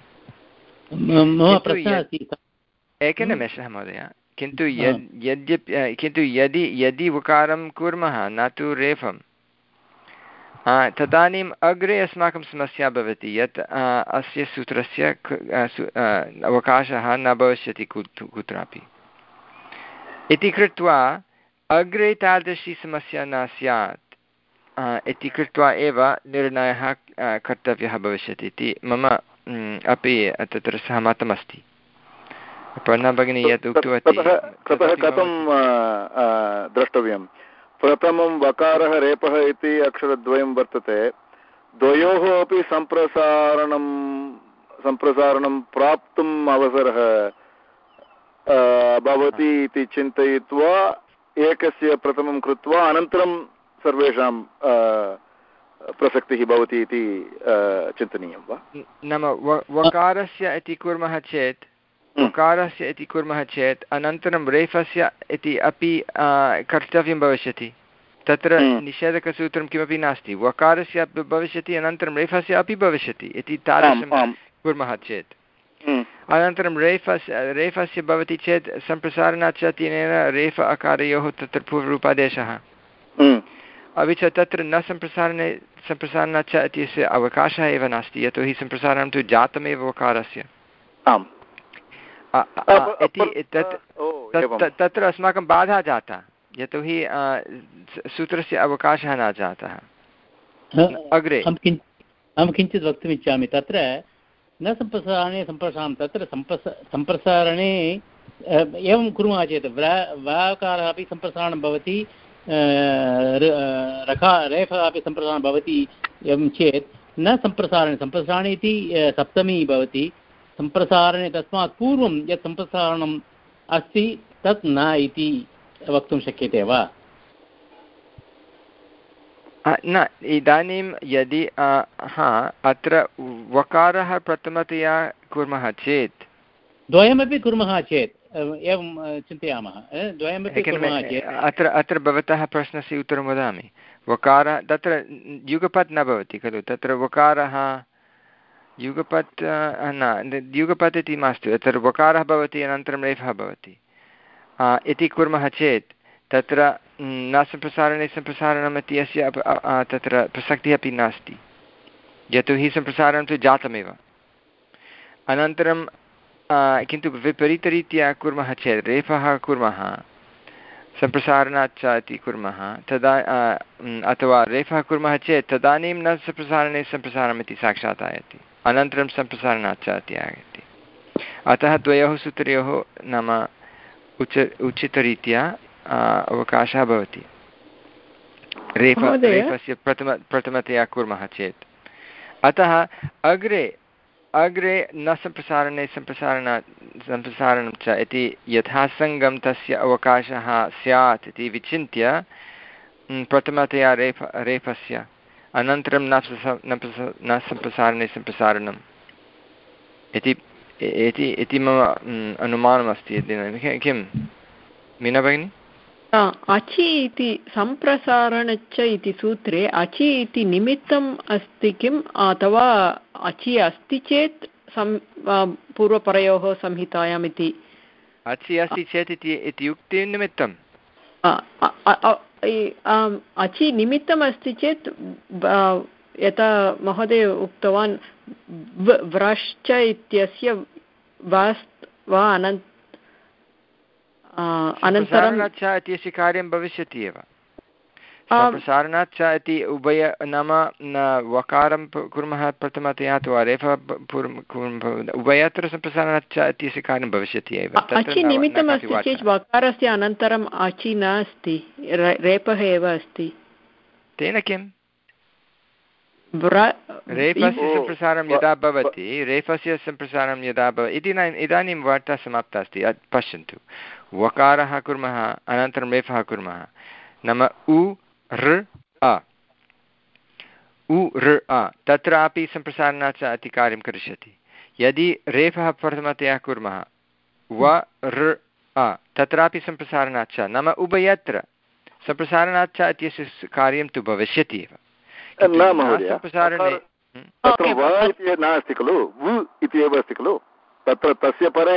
एकनिमेषः महोदय, किन्तु यद् यद्यपि किन्तु यदि यदि उकारं कुर्मः न तु रेफं, तदानीम् अग्रे अस्माकं समस्या भवति यत् अस्य सूत्रस्य अवकाशः न भविष्यति कुत्रापि इति कृत्वा अग्रे तादृशी समस्या न स्यात् इति कृत्वा एव निर्णयः कर्तव्यः भविष्यति इति मम अपि तत्र सहमतमस्ति। पर्णा भगिनी यत् उक्तवती
ततः कथं द्रष्टव्यं? प्रथमं वकारः रेपः इति अक्षरद्वयं वर्तते, द्वयोः अपि सम्प्रसारणं सम्प्रसारणं प्राप्तुम् अवसरः भवति इति चिन्तयित्वा एकस्य प्रथमं कृत्वा अनन्तरं सर्वेषां प्रसक्तिः भवति इति चिन्तनीयं वा?
नाम वकारस्य इति कुर्मः चेत् वकारस्य इति कुर्मः चेत् अनन्तरं रेफस्य इति अपि कर्तव्यं भविष्यति। तत्र निषेधकसूत्रं किमपि नास्ति, वकारस्य अपि भविष्यति अनन्तरं रेफस्य अपि भविष्यति इति तादृशं कुर्मः चेत् अनन्तरं रेफस्य रेफस्य भवति चेत् सम्प्रसारणात् च तेन रेफ अकारयोः तत्र पूर्वरूपादेशः, अपि च तत्र न सम्प्रसारणे सम्प्रसारणात् च इत्यस्य अवकाशः एव नास्ति, यतोहि सम्प्रसारणं तु जातमेव वकारस्य। तत्र अस्माकं बाधा जाता, यतोहि सूत्रस्य अवकाशः न जातः। अग्रे
अहं किञ्चित् वक्तुमिच्छामि। तत्र न सम्प्रसारणे सम्प्रसारणं तत्र सम्प्रस सम्प्रसारणे एवं कुर्मः चेत् व्याकारः अपि सम्प्रसारणं भवति, रका रेफः अपि सम्प्रसारणं भवति एवं चेत् न सम्प्रसारणे सम्प्रसारणे इति सप्तमी भवति, सम्प्रसारणे तस्मात् पूर्वं यत् सम्प्रसारणम् अस्ति तत् न इति वक्तुं शक्यते वा?
न, इदानीं यदि हा अत्र वकारः प्रथमतया कुर्मः चेत्
द्वयमपि कुर्मः चेत् एवं चिन्तयामः, द्वयमपि कुर्मः चेत्
अत्र अत्र भवतः प्रश्नस्य उत्तरं वदामि। वकारः तत्र युगपत् न भवति खलु, तत्र वकारः युगपत् न युगपत् इति मास्तु, तत्र वकारः भवति अनन्तरं रेफः भवति इति कुर्मः चेत् तत्र न सम्प्रसारणे सम्प्रसारणम् इत्यस्य तत्र प्रसक्तिः अपि नास्ति, यतोहि सम्प्रसारणं तु जातमेव। अनन्तरं किन्तु विपरीतरीत्या कुर्मः चेत् रेफः कुर्मः सम्प्रसारणात् च इति कुर्मः तदा अथवा रेफः कुर्मः चेत् तदानीं न सम्प्रसारणे सम्प्रसारणम् इति साक्षात् आयाति, अनन्तरं सम्प्रसारणात् च इति आगच्छति। अतः द्वयोः सूत्रयोः नाम उच उचितरीत्या अवकाशः भवति रेफ रेफस्य प्रथम प्रथमतया कुर्मः चेत्। अतः अग्रे अग्रे न सम्प्रसारणे सम्प्रसारणात् सम्प्रसारणं च इति यथासङ्गं तस्य अवकाशः स्यात् इति विचिन्त्य प्रथमतया रेफ रेफस्य अनन्तरं न सम्प्रसारणे सम्प्रसारणम् इति इति मम अनुमानमस्ति। किं मीना भगिनी?
अचि इति सम्प्रसारणच्च इति सूत्रे अचि इति निमित्तम् अस्ति किम्, अथवा अचि अस्ति चेत् सं पूर्वपरयोः संहितायाम् इति?
अचि अस्ति चेत् इति युक्ति निमित्तम्
अचि निमित्तम् अस्ति चेत् यथा महोदय उक्तवान् व्रश्च इत्यस्य वास् वा अनन्त
अनन्तरं च इत्यस्य कार्यं भविष्यति एव। सम्प्रसारणात् च इति उभय नाम वकारं कुर्मः प्रथमतया अथवा रेफः उभयत्र सम्प्रसारणात् च इत्यस्य कार्यं भविष्यति एव।
अचि निमित्तम् अस्ति चेत् वकारस्य अनन्तरम् अचि नास्ति, रेपः एव अस्ति।
तेन किम्? रेफस्य सम्प्रसारणं यदा भवति रेफस्य सम्प्रसारणं यदा भवति इति इदानीं वार्ता समाप्ता अस्ति। पश्यन्तु, वकारः कुर्मः अनन्तरं रेफः कुर्मः, नाम उ ऋ अ उ ऋ अ तत्रापि सम्प्रसारणात् च इति कार्यं करिष्यति। यदि रेफः प्रथमतया कुर्मः व ऋ अ तत्रापि सम्प्रसारणात् च, नाम उभयत्र सम्प्रसारणात् च इत्यस्य कार्यं तु भविष्यति एव।
न महोदय, तत्र व इति नास्ति खलु, वु इति एव अस्ति खलु, तत्र तस्य परे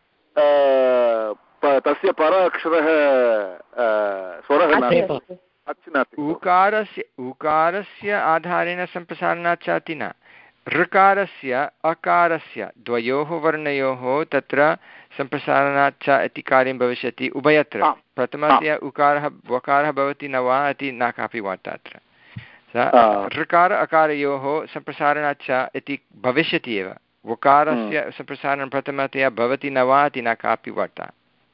तस्य पर अक्षरः स्वरः नास्ति।
उकारस्य उकारस्य आधारेण सम्प्रसारणात् च इति न, ऋकारस्य अकारस्य द्वयोः वर्णयोः तत्र सम्प्रसारणात् च इति कार्यं भविष्यति उभयत्र। प्रथमतया उकारः वकारः भवति न वा इति न कापि वार्ता अत्र। ऋकार अकारयोः सम्प्रसारणात् च इति भविष्यति एव, वकारस्य सम्प्रसारणं प्रथमतया भवति न वा इति न कापि वार्ता।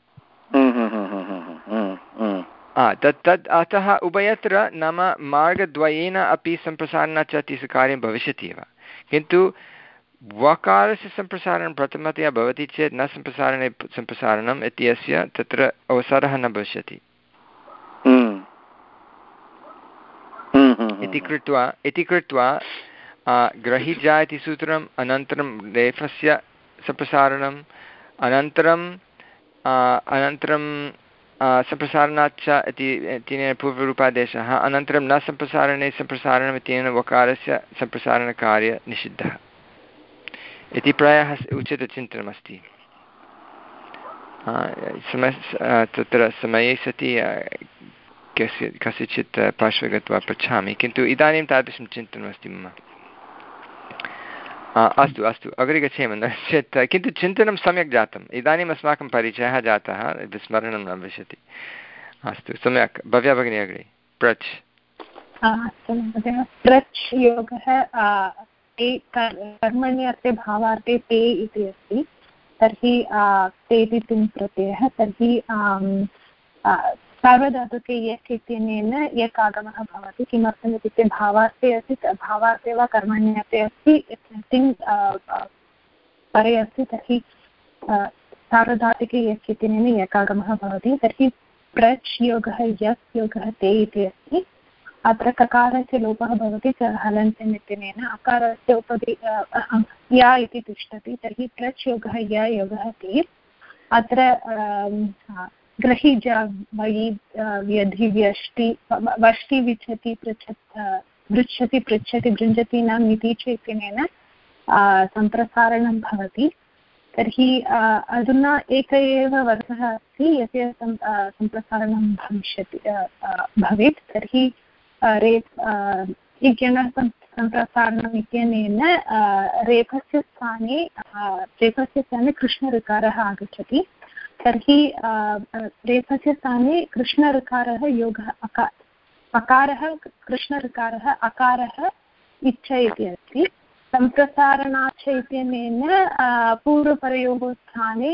तत् तत् अतः उभयत्र नाम मार्गद्वयेन अपि सम्प्रसारणात् च इति कार्यं भविष्यति एव, किन्तु वकारस्य सम्प्रसारणं प्रथमतया भवति चेत् न सम्प्रसारणे सम्प्रसारणम् इत्यस्य तत्र अवसरः न भविष्यति इति कृत्वा इति कृत्वा ग्रहीजा इति सूत्रम्, अनन्तरं रेफस्य सम्प्रसारणम्, अनन्तरं अनन्तरं सम्प्रसारणात् च इति तेन पूर्वरूपादेशः, अनन्तरं न सम्प्रसारणे सम्प्रसारणम् इत्यनेन वकारस्य सम्प्रसारणकार्यः निषिद्धः इति प्रायः उचितचिन्तनमस्ति। समय तत्र समये सति कस्य कस्यचित् पार्श्वे गत्वा पृच्छामि, किन्तु इदानीं तादृशं चिन्तनमस्ति मम। अस्तु अस्तु अग्रे गच्छेम, न चेत् किन्तु चिन्तनं सम्यक् जातम्। इदानीम् अस्माकं परिचयः जातः, विस्मरणं न भविष्यति। अस्तु सम्यक्, भव्या भगिनी अग्रे। प्रच्
अस्तु महोदय, प्रच् योगः कर्मणि अर्थे भावार्थे ते इति अस्ति, तर्हि ते इति तुं प्रत्ययः, तर्हि सार्वधातुके यक् इत्यनेन यक् आगमः भवति। किमर्थम् इत्युक्ते भावार्थे अस्ति, भावार्थे वा कर्मण्यर्थे अस्ति, तिङ् परे अस्ति, तर्हि सार्वधातुके यक् इत्यनेन यक् आगमः भवति। तर्हि प्रच् योगः यक् योगः ते इति अस्ति। अत्र ककारस्य लोपः भवति हलन्त्यम् इत्यनेन, अकारस्य उपरि या इति तिष्ठति, तर्हि प्रच् योगः य योगः ते। अत्र ग्रहीजा वयि व्यधि व्यष्टि वष्टि विच्छति पृच्छत् पृच्छति पृच्छति भृञ्जति न मिति च इत्यनेन सम्प्रसारणं भवति। तर्हि अधुना एक एव वर्गः अस्ति यस्य सम्प्रसारणं भविष्यति भवेत्। तर्हि रेप् इत्यनेन सम्प्रसारणम् इत्यनेन रेफस्य स्थाने रेफस्य स्थाने कृष्णऋकारः आगच्छति। तर्हि रेफस्य स्थाने कृष्णऋकारः योगः अका अकारः कृष्णऋकारः अकारः इच्छ इति अस्ति। सम्प्रसारणाच्छ इत्यनेन पूर्वपरयोः स्थाने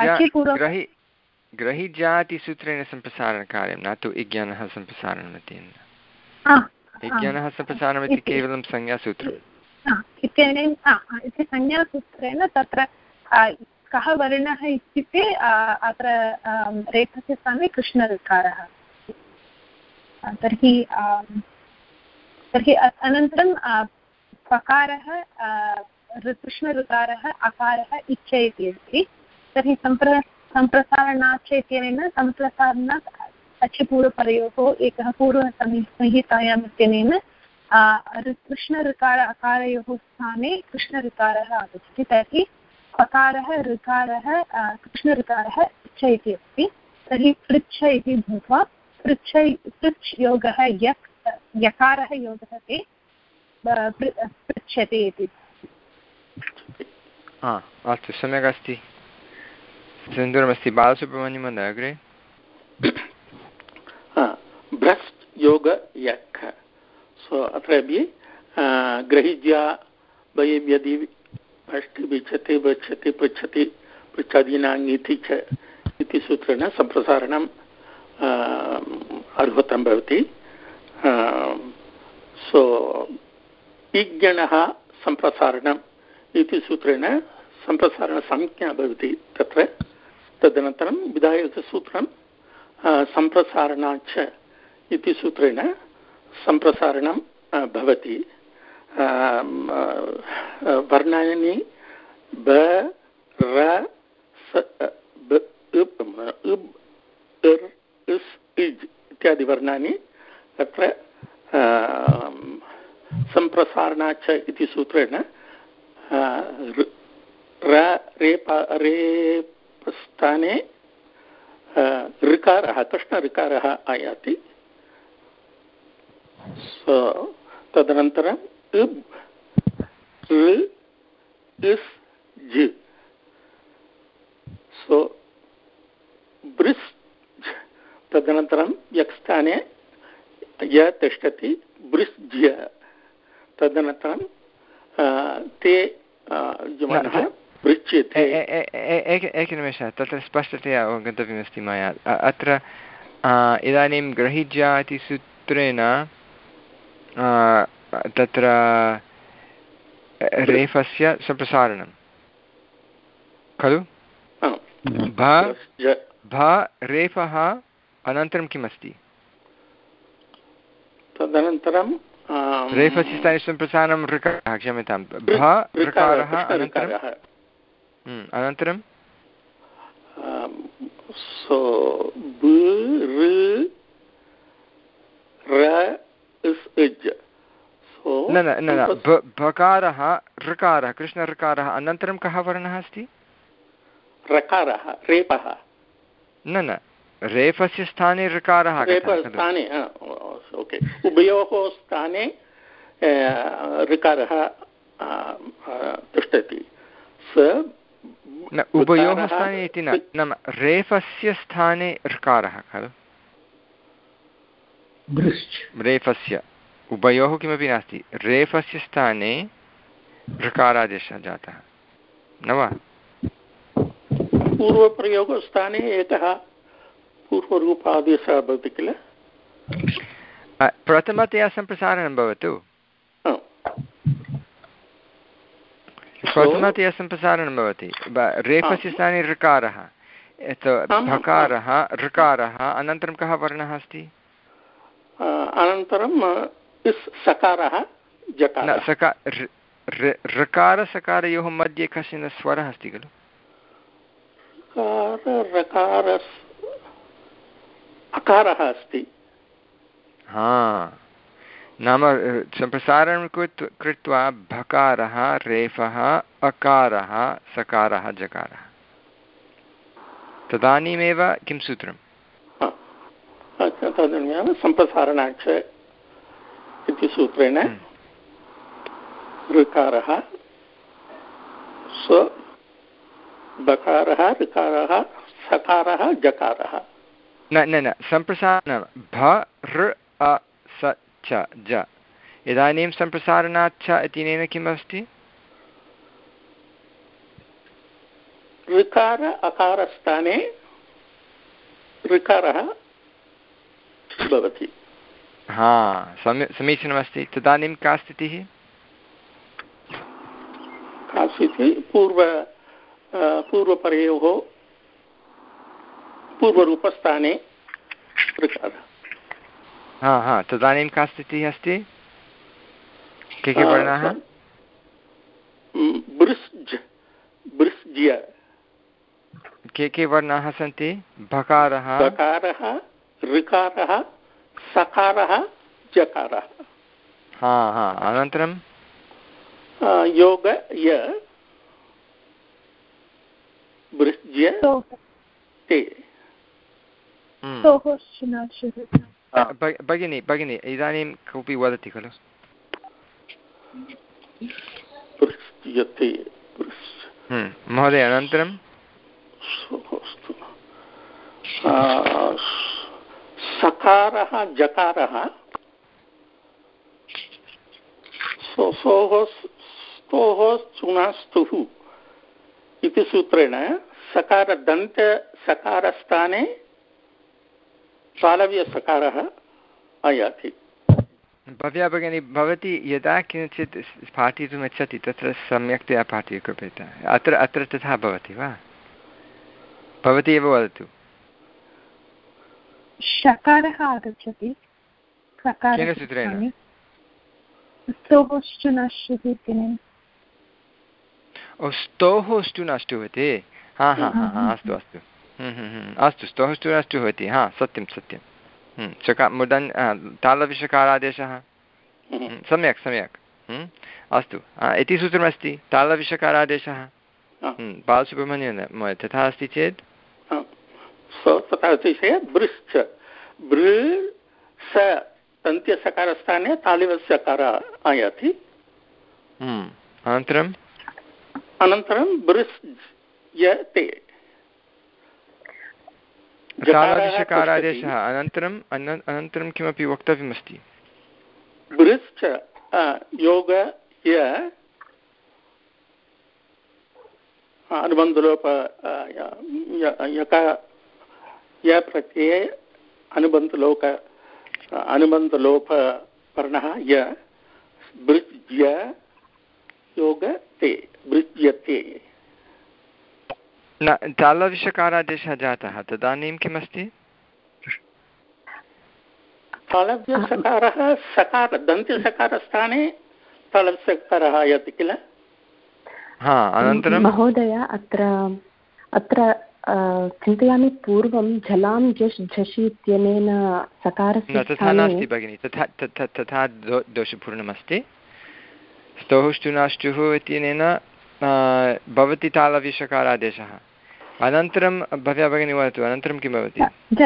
ग्रहीजा इति सूत्रेण सम्प्रसारणकार्यं, न तु इज्ञानः सम्प्रसारणमिति। इज्ञानः सम्प्रसारणमिति केवलं संज्ञासूत्रम्
इत्यनेन इति संज्ञासूत्रेण तत्र कः वर्णः इत्युक्ते अत्र रेफस्य स्थाने कृष्णऋकारः। तर्हि तर्हि अनन्तरं पकारः कृष्णऋकारः अकारः इच्छ इति अस्ति। तर्हि सम्प्र सम्प्रसारणाच्च इत्यनेन सम्प्रसारणात् अच् पूर्वपरयोः एकः पूर्वसंहितायाम् इत्यनेन कृष्णऋकार अकारयोः स्थाने कृष्णऋकारः आगच्छति। तर्हि पकारः ऋकारः कृष्णऋकारः इच्छ इति अस्ति। तर्हि पृच्छ इति भूत्वा पृच्छ पृच् योगः यक् यकारः योगः ते पृच्छते इति।
अस्तु सम्यक् अस्ति, सुन्दरमस्ति। बालसुब्रह्मण्यमहोदय अग्रे।
भ्रष्ट योग यक्, सो अत्रापि ग्रहीज्या वयं यदि भ्रष्टि विच्छति पृच्छति पृच्छति पृच्छादीनाङ्गीति च इति सूत्रेण सम्प्रसारणम् अर्हतं भवति। सो इज्ञणः सम्प्रसारणम् इति सूत्रेण सम्प्रसारणसंज्ञा भवति तत्र। तदनन्तरं विधायकसूत्रं सम्प्रसारणाच्च इति सूत्रेण सम्प्रसारणं भवति। वर्णानि ब र स ब इब् इर् इस् इज् इत्यादि वर्णानि तत्र सम्प्रसारणाच्च इति सूत्रेण रेपस्थाने ऋकारः कृष्णऋकारः आयाति सो तदनन्तरम् इब् ऋ इस् जि सो ब्रिस् तदनन्तरं यक् स्थाने य तिष्ठति ब्रिस् ज्य तदनन्तरं ते यमनः पृच्छ्यते।
एकनिमेषः तत्र स्पष्टतया अवगन्तव्यमस्ति मया। अत्र इदानीं ग्रहीज्या इति सूत्रेण तत्र रेफस्य सम्प्रसारणं खलु? भ रेफः अनन्तरं किमस्ति?
तदनन्तरं
रेफस्य स्थाने सम्प्रसारणं ऋकारः, क्षम्यतां, भ ऋकारः अनन्तरं अनन्तरं
सो ब ऋ र इस् इज्
न न न भकारः ऋकारः कृष्णऋकारः अनन्तरं कः वर्णः अस्ति?
रकारः रेपः
न न रेफस्य स्थाने ऋकारः
स्थाने ओके उभयोः स्थाने ऋकारः तिष्ठति स
न उभयोः स्थाने इति न नाम रेफस्य स्थाने ऋकारः खलु रेफस्य उभयोः किमपि नास्ति रेफस्य स्थाने ऋकारादेशः जातः न वा?
पूर्वप्रयोगस्थाने एकः पूर्वरूपादेशः भवति किल?
प्रथमतया सम्प्रसारणं भवतु प्रथमतया सम्प्रसारणं भवति रेफस्य स्थाने ऋकारः भकारः ऋकारः अनन्तरं कः वर्णः अस्ति?
अनन्तरं सकारः
ऋकारसकारयोः मध्ये कश्चन स्वरः अस्ति खलु?
अकारः अस्ति।
हा नाम सम्प्रसारणं कृत्वा भकारः रेफः अकारः सकारः जकारः तदानीमेव किं सूत्रम्?
तदनन्तरं सम्प्रसारणाच्च इति सूत्रेण ऋकारः स्व बकारः ऋकारः सकारः जकारः
न न न सम्प्रसारणं भ ऋ अ स च ज इदानीं सम्प्रसारणाच्च इत्यनेन किम् अस्ति?
ऋकार अकारस्थाने ऋकारः भवति।
हा सम्य समीचीनमस्ति। तदानीं का स्थितिः?
का स्थितिः? पूर्व पूर्वपरयोः पूर्वरूपस्थाने ऋकारः।
हा हा तदानीं का स्थितिः अस्ति? के के वर्णाः?
बृस्ज् बृस्ज्य
के के वर्णाः सन्ति? भकारः
भकारः ऋकारः सकारः जकारः।
हा हा अनन्तरं
योग य बृस्ज्य ते
भगिनी भगिनी इदानीं कोऽपि वदति खलु? महोदय अनन्तरं
सकारः जकारः सोः स्तोः चुनास्तुः इति सूत्रेण सकारदन्त सकारस्थाने पालव्यसकारः आयाति।
भव्या भगिनी भवती यदा किञ्चित् पाठयितुम् इच्छति तत्र सम्यक्तया पाठय कृपया। अत्र अत्र तथा भवति वा? भवती एव वदतु।
शकारः आगच्छति
केन सूत्रेण?
स्तोः ष्टु नष्टुः इत्यनेन।
ओ स्तोः ष्टु नष्टुः इति। हा हा हा अस्तु अस्तु अस्तु स्तोः ष्टु नष्टुः इति। हा सत्यं सत्यं। चका मुदन् तालविषकारादेशः सम्यक् सम्यक् अस्तु इति सूत्रमस्ति तालविषकारादेशः बालसुब्रह्मण्यन महोदय तथा अस्ति चेत्
तथा अस्ति चेत् बृश्च बृ स अन्त्यसकारस्थाने तालिवस्यकार आयाति
अनन्तरम्
अनन्तरं बृस्यते
तालविषकारादेशः अनन्तरम् अनन्तरं किमपि वक्तव्यमस्ति
बृश्च योग य अनुबन्धलोप य प्रत्यये अनुबन्धलोक अनुबन्धलोपवर्णः य बृज्य योगते बृज्यते
न तालविषकारादेशः जातः तदानीं किमस्ति
तालव्यसकारः सकार दन्त्यसकारस्थाने तालव्यसकारः आयाति किल
हा अनन्तरं
महोदय अत्र अत्र चिन्तयामि पूर्वं झलां झष् झषि इत्यनेन सकारस्य
तथा नास्ति भगिनि तथा तथा तथा दोषपूर्णमस्ति स्तोः ष्टुनाष्टुः इत्यनेन भवति तालविषकारादेशः अनन्तरं भव्या भगिनी वदतु अनन्तरं किं भवति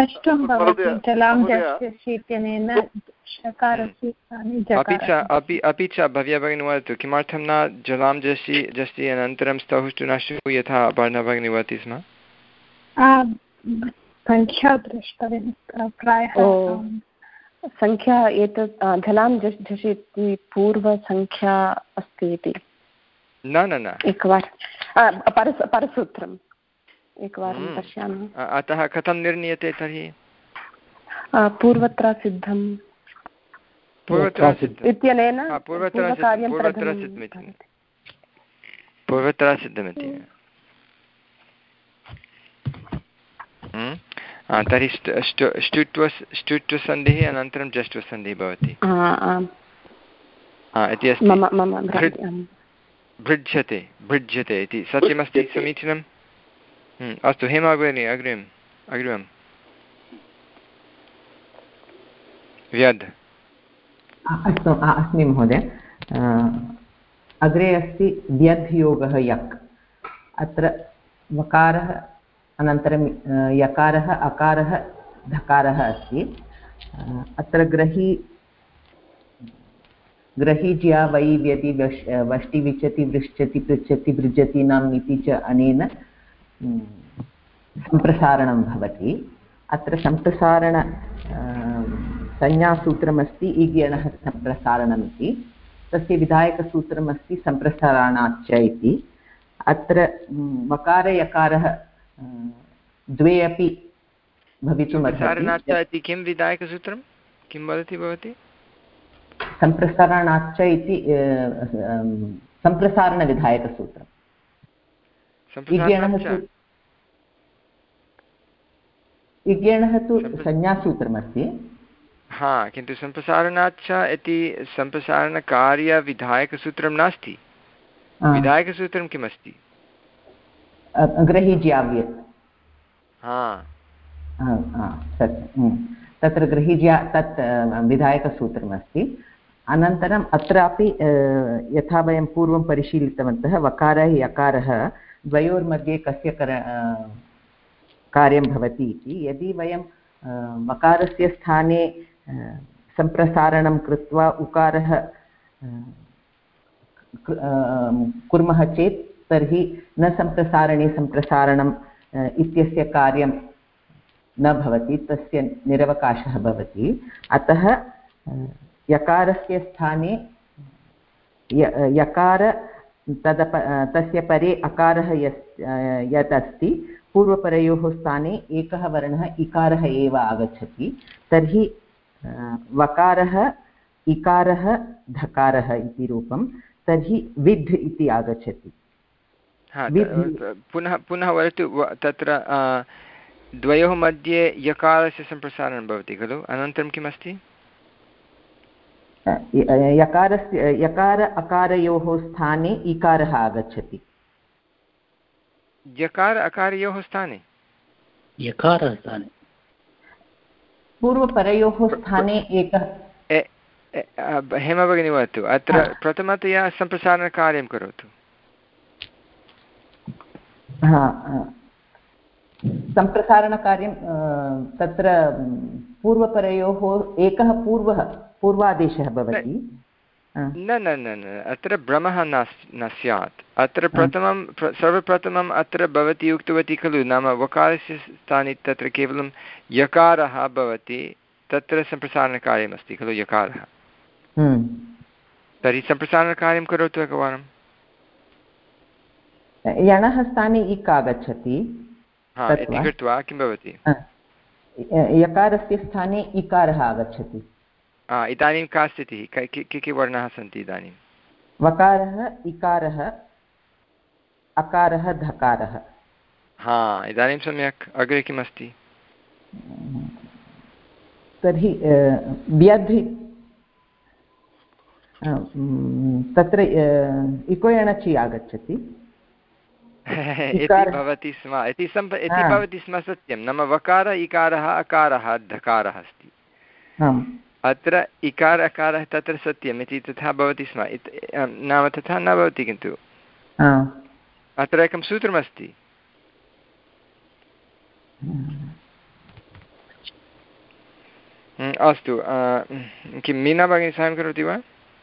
अपि च अपि अपि च भव्या भगिनी वदतु किमर्थं न जलां जसि जसि अनन्तरं स्तौः ष्टुनाष्टुः यथा अपर्णा भगिनी वदति स्म
संख्या द्रष्टव्यं प्रायः
संख्या एतत् झलां झष् झषि इति पूर्वसंख्या अस्ति इति
न न न
एकवारं परस् परसूत्रम् एकवारं पश्यामः
अतः कथं निर्णीयते तर्हि
पूर्वत्र सिद्धं इत्यनेन
पूर्वत्र सिद्धमिति तर्हि ष्टुत्वसन्धिः अनन्तरं जष्ट्वसन्धिः भवति इति अस्ति भृज्यते भृज्यते इति सत्यमस्ति समीचीनम् अस्तु हेमा भगिनी अग्रिमम् अग्रिमं व्यद्
अस्तु अस्मि महोदय अग्रे अस्ति व्यद् योगः यक् अत्र वकारः अनन्तरं यकारः अकारः धकारः अस्ति अत्र ग्रही ग्रहीज्या वै व्यति वश् वष्टि विचति वृश्चति पृच्छति भृजति नाम् इति च अनेन सम्प्रसारणं भवति अत्र सम्प्रसारण संज्ञासूत्रमस्ति ईग्यणः सम्प्रसारणमिति तस्य विधायकसूत्रमस्ति सम्प्रसारणाच्च इति अत्र वकारयकारः द्वे अपि भवितुमर्हति
इति किं विधायकसूत्रं किं वदति भवती
सम्प्रसारणाच्च इति सम्प्रसारणविधायकसूत्रम् इगेणः तु संज्ञासूत्रमस्ति
हा किन्तु सम्प्रसारणाच्च इति सम्प्रसारणकार्यविधायकसूत्रं नास्ति विधायकसूत्रं किमस्ति
ग्रहीज्याव्य सत्यं तत्र ग्रहीज्या तत् विधायकसूत्रमस्ति अनन्तरम् अत्रापि यथा वयं पूर्वं परिशीलितवन्तः वकारः यकारः द्वयोर्मध्ये कस्य कर कार्यं भवति इति यदि वयं वकारस्य स्थाने सम्प्रसारणं कृत्वा उकारः कुर्मः चेत् तर्हि न सम्प्रसारणे सम्प्रसारणम् इत्यस्य कार्यं न भवति तस्य निरवकाशः भवति अतः यकारस्य स्थाने यकार तदप तस्य परे अकारः यस् यत् अस्ति पूर्वपरयोः स्थाने एकः वर्णः इकारः एव आगच्छति तर्हि वकारः इकारः धकारः इति रूपं तर्हि विद् इति आगच्छति
पुनः पुनः वदतु तत्र द्वयोः मध्ये यकारस्य सम्प्रसारणं भवति खलु अनन्तरं किमस्ति
यकारस्य यकार अकारयोः स्थाने इकारः आगच्छति
यकार अकारयोः स्थाने
यकारः स्थाने
पूर्वपरयोः स्थाने एकः
हेमा भगिनी वदतु अत्र प्रथमतया सम्प्रसारणकार्यं करोतु।
सम्प्रसारणकार्यं तत्र पूर्वपरयोः एकः पूर्वः पूर्वादेशः भवति।
न न न न अत्र भ्रमः न न स्यात्। अत्र प्रथमं सर्वप्रथमम् अत्र भवती उक्तवती खलु नाम वकारस्य स्थाने तत्र केवलं यकारः भवति तत्र सम्प्रसारणकार्यमस्ति खलु यकारः। तर्हि सम्प्रसारणकार्यं करोतु एकवारं।
यणः स्थाने इक् आगच्छति
इति कृत्वा किं भवति
यकारस्य स्थाने इकारः आगच्छति।
इदानीं का स्थितिः के के वर्णाः सन्ति इदानीं
वकारः इकारः अकारः धकारः।
हा इदानीं सम्यक्। अग्रे किमस्ति
तर्हि व्यधि तत्र इको यणचि आगच्छति
इति भवति स्म इति सम्प इति भवति स्म सत्यं नाम वकार इकारः अकारः धकारः अस्ति। अत्र इकार अकारः तत्र सत्यम् इति तथा भवति स्म नाम तथा न भवति किन्तु अत्र एकं सूत्रमस्ति। अस्तु किं मीना भगिनी साहाय्यं करोति वा?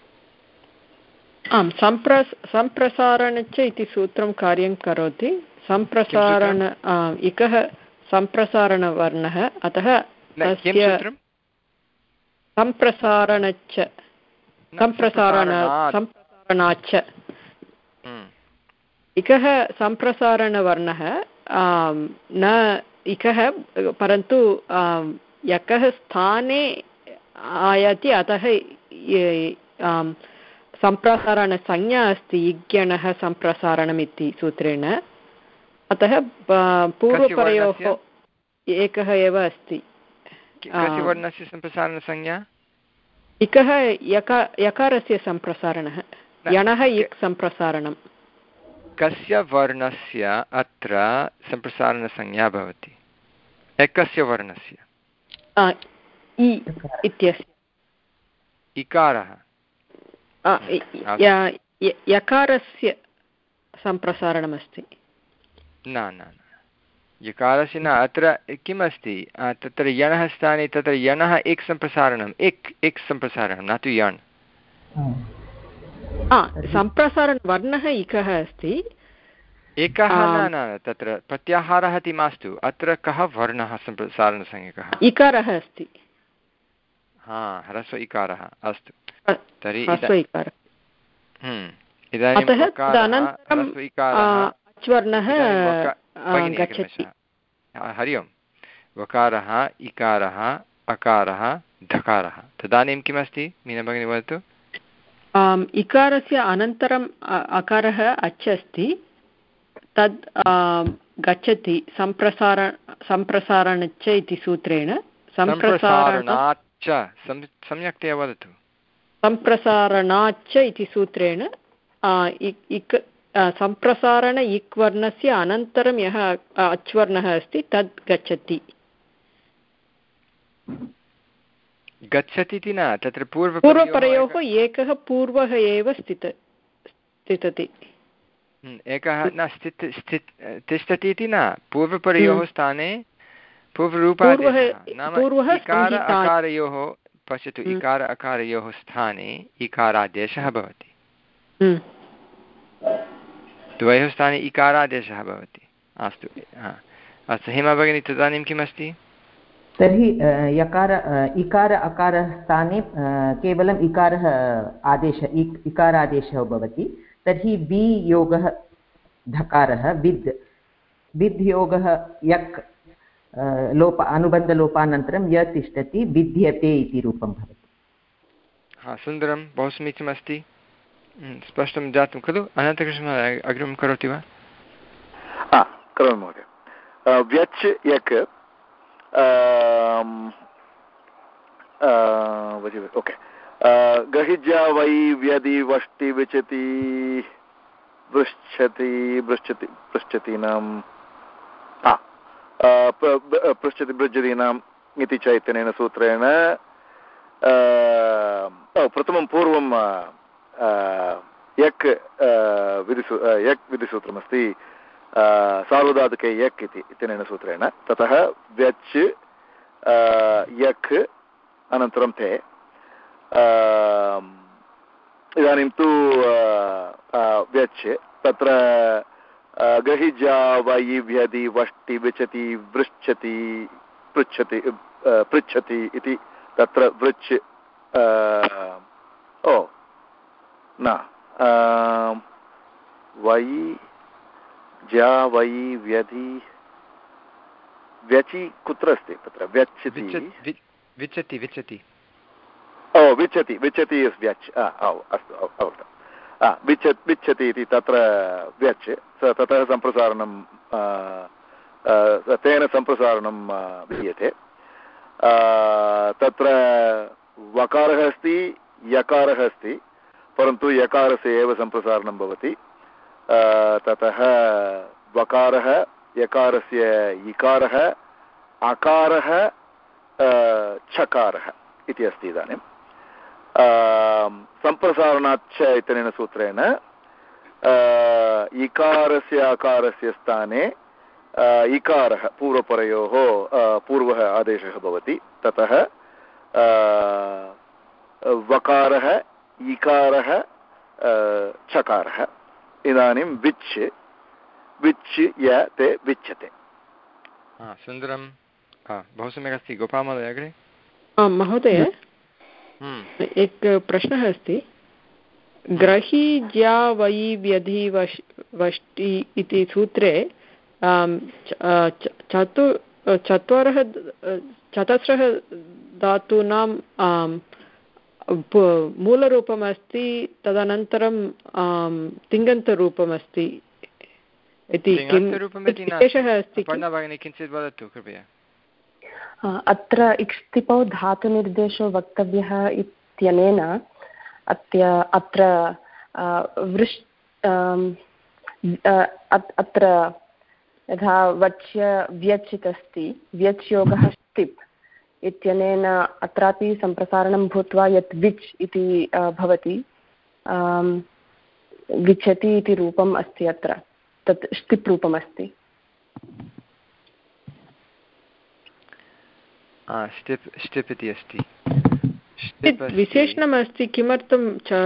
आम् सम्प्र सम्प्रसारणञ्च इति सूत्रं कार्यं करोति। सम्प्रसारण इकः सम्प्रसारणवर्णः अतः तस्य सम्प्रसारणच्च सम्प्रसारण सम्प्रसारणाच्च इकः सम्प्रसारणवर्णः न इकः परन्तु यकः स्थाने आयाति अतः सम्प्रसारणसंज्ञा अस्ति इज्ञणः सम्प्रसारणम् इति सूत्रेण अतः पूर्वपरयोः एकः एव अस्ति।
कस्य वर्णस्य सम्प्रसारणसंज्ञा?
इकः यका यकारस्य सम्प्रसारणः यणः इक् सम्प्रसारणं।
कस्य वर्णस्य अत्र सम्प्रसारणसंज्ञा भवति? एकस्य वर्णस्य
इ इत्यस्य
इकारः
यकारस्य सम्प्रसारणमस्ति।
न न यकारस्य न। अत्र किम् अस्ति तत्र यणः स्थाने तत्र यणः एक सम्प्रसारणम् एक एक सम्प्रसारणं न तु यण्।
सम्प्रसारणवर्णः इकः अस्ति
एकः न न तत्र प्रत्याहारः इति मास्तु। अत्र कः वर्णः सम्प्रसारणसंज्ञकः? इकारः
अस्ति।
हा ह्रस्व इकारः। अस्तु तर्हि हरि ओम् वकारः इकारः अकारः धकारः तदानीं किमस्ति मीना भगिनी वदतु।
इकारस्य अनन्तरम् अकारः अच् अस्ति तद् गच्छति सम्प्रसार सम्प्रसारणच्च इति सूत्रेण
सम्प्रसारणाच्च सम्यक्तया वदतु।
सम्प्रसारणाच्च इति सूत्रेण इक् सम्प्रसारण इक् वर्णस्य अनन्तरं यः अच् वर्णः अस्ति तद् गच्छति।
गच्छति इति न तत्र पूर्व
पूर्वपरयोः एकः पूर्वः एव स्थित तिष्ठति।
एकः न स्थित् स्थित् तिष्ठति इति न पूर्वपरयोः स्थाने पूर्वरूपादेशः नाम इकार अकारयोः पश्यतु इकार अकारयोः स्थाने इकारादेशः भवति द्वयोः स्थाने इकारादेशः भवति। अस्तु अस्तु हेमा भगिनी तदानीं किमस्ति
तर्हि यकार इकार अकारस्थाने केवलम् इकारः आदेश इकारादेशः भवति। तर्हि वि योगः धकारः विद् विद् योगः यक् लोप अनुबन्धलोपानन्तरं य तिष्ठति विद्यते इति रूपं भवति।
हा सुन्दरं बहु समीचीनमस्ति स्पष्टं जातं खलु। अनन्तकृष्णः अग्रिमं करोति वा?
करोमि महोदय। व्यच् यक् ओके गहिज्या वै व्यदि वष्टि विचति पृच्छति पृच्छति पृच्छतीनां पृच्छति भृजतीनाम् इति चैतन्येन सूत्रेण प्रथमं पूर्वं यक् विधिसू यक् विधिसूत्रमस्ति सार्वधातुके यक् इति इत्यनेन सूत्रेण ततः व्यच् यक् अनन्तरं ते इदानीं तु व्यच् तत्र गहिजा वयि व्यधि वष्टि विचति वृच्छति पृच्छति पृच्छति इति तत्र वृच् ओ न वयि जा वयि व्यधि व्यचि कुत्र अस्ति तत्र व्यच्छति
विचति विचति
ओ विचति विचति इस् व्यच् अस्तु अवगतम् विच्छ विच्छति इति तत्र व्यच् ततः सम्प्रसारणं तेन सम्प्रसारणं विधीयते तत्र वकारः अस्ति यकारः अस्ति परन्तु यकारस्य एव सम्प्रसारणं भवति ततः वकारः यकारस्य इकारः अकारः छकारः इति अस्ति इदानीं सम्प्रसारणाच्च इत्यनेन सूत्रेण इकारस्य अकारस्य स्थाने इकारः पूर्वपरयोः पूर्वः आदेशः भवति ततः वकारः इकारः छकारः इदानीं विच् विच् य ते विच्यते
सुन्दरं बहु सम्यक् अस्ति गोपालमहोदय अग्रे
महोदय एकः प्रश्नः अस्ति ग्रही ज्या वयि व्यधि वश् वष्टि इति सूत्रे चतु चत्वारः चतस्रः धातूनां मूलरूपमस्ति तदनन्तरं तिङन्तरूपमस्ति इति विशेषः अस्ति
किञ्चित् वदतु कृपया
अत्र इक्स्तिपौ धातुनिर्देशो वक्तव्यः इत्यनेन अत्य अत्र वृष् अत्र यथा वच्य व्यचित् अस्ति व्यच् योगः स्तिप् इत्यनेन अत्रापि सम्प्रसारणं भूत्वा यत् विच् इति भवति विच्छति इति रूपम् अस्ति अत्र तत् स्तिप् रूपम् अस्ति
स्टिप् स्टिप् इति अस्ति
विशेषणमस्ति किमर्थं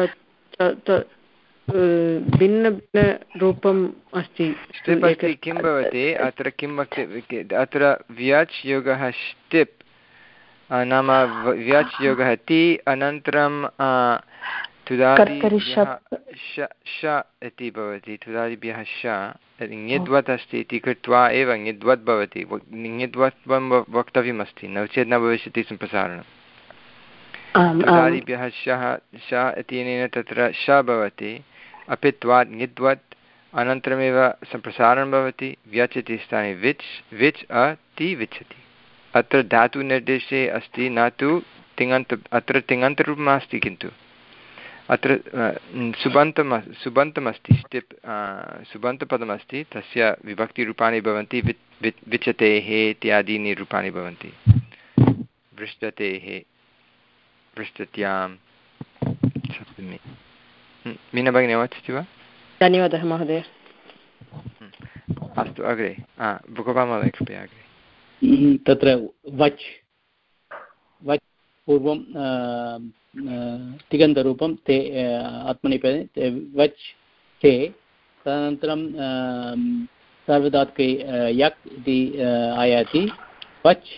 भिन्नभिन्नरूपम् अस्ति
स्टिप् अस्ति किं भवति अत्र किं वक्ति अत्र व्यच् योगः स्टिप् नाम व्यच् योगः ति अनन्तरं तुदादिभ्यः श इति भवति तुदादिभ्यः श ङिद्वत् अस्ति इति कृत्वा एव ङिद्वत् भवति ङिद्वत् वक्तव्यमस्ति नो चेत् न भविष्यति सम्प्रसारणं तुदादिभ्यः शः श इत्यनेन तत्र श भवति अपित्वात् ङिद्वत् अनन्तरमेव सम्प्रसारणं भवति व्यच् इति स्थाने विच् विच् अ ति विच्छति अत्र धातुनिर्देशे अस्ति न तु तिङन्त अत्र तिङन्तरूपम् अस्ति किन्तु अत्र सुबन्तं सुबन्तमस्ति स्टिप् सुबन्तपदमस्ति तस्य विभक्तिरूपाणि भवन्ति विच् विच् विचतेः इत्यादीनि रूपाणि भवन्ति वृष्टतेः वृष्टत्यां सप्तमी मीना भगिनी अवगच्छति वा
धन्यवादः महोदय
अस्तु अग्रे गोपालमहोदय कृपया अग्रे
तत्र वच् वच् पूर्वं तिगन्तरूपं ते आत्मनेपदे वच् ते तदनन्तरं सार्वधातुके यक् इति आयाति वच्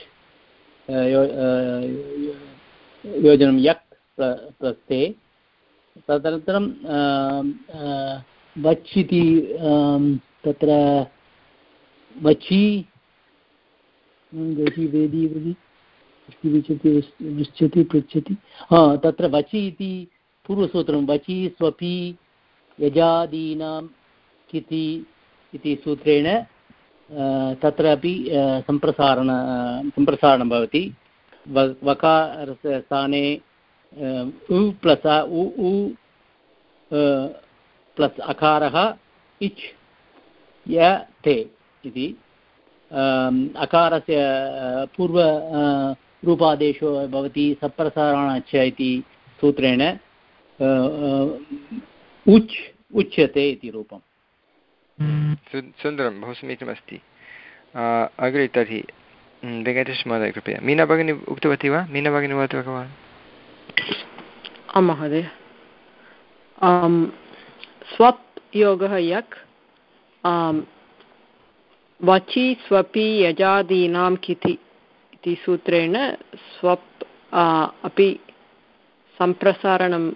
योजनं यक् प्लस् ते तदनन्तरं वच् इति तत्र वचि वेदी वेदी विचति विच्छति पृच्छति हा तत्र वचि इति पूर्वसूत्रं वचि स्वपि यजादीनां किति इति सूत्रेण तत्रापि सम्प्रसारण सम्प्रसारणं भवति वकारस्य स्थाने उ प्लस् उ उ प्लस् अकारः इच् य ते इति अकारस्य पूर्व रूपादेशो भवति सप्रसारणाच्च इति सूत्रेण उच् उच्यते इति रूपम्।
सुन्दरं, बहु समीचीनमस्ति। अग्रे तर्हि वेङ्कटेशमहोदय कृपया। मीना भगिनी उक्तवती वा? मीना भगिनी वदतु एकवारम्।
आं महोदय, स्वप् योगः यक् वचि स्वपि यजादीनां किति इति सूत्रेण स्वप् अपि सम्प्रसारणं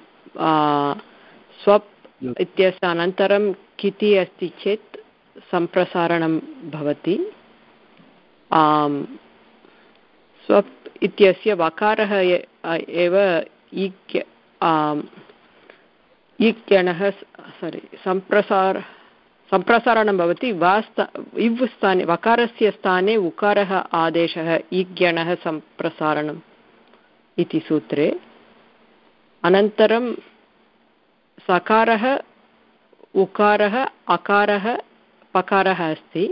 स्वप् इत्यस्य अनन्तरं किति अस्ति चेत् सम्प्रसारणं भवति। स्वप् इत्यस्य वकारः एव इक् इक्यणः सारि सम्प्रसार सम्प्रसारणं भवति। वा स्था इव् स्थाने वकारस्य स्थाने उकारः आदेशः इक्यणः सम्प्रसारणम् इति सूत्रे। अनन्तरं सकारः उकारः अकारः पकारः अस्ति।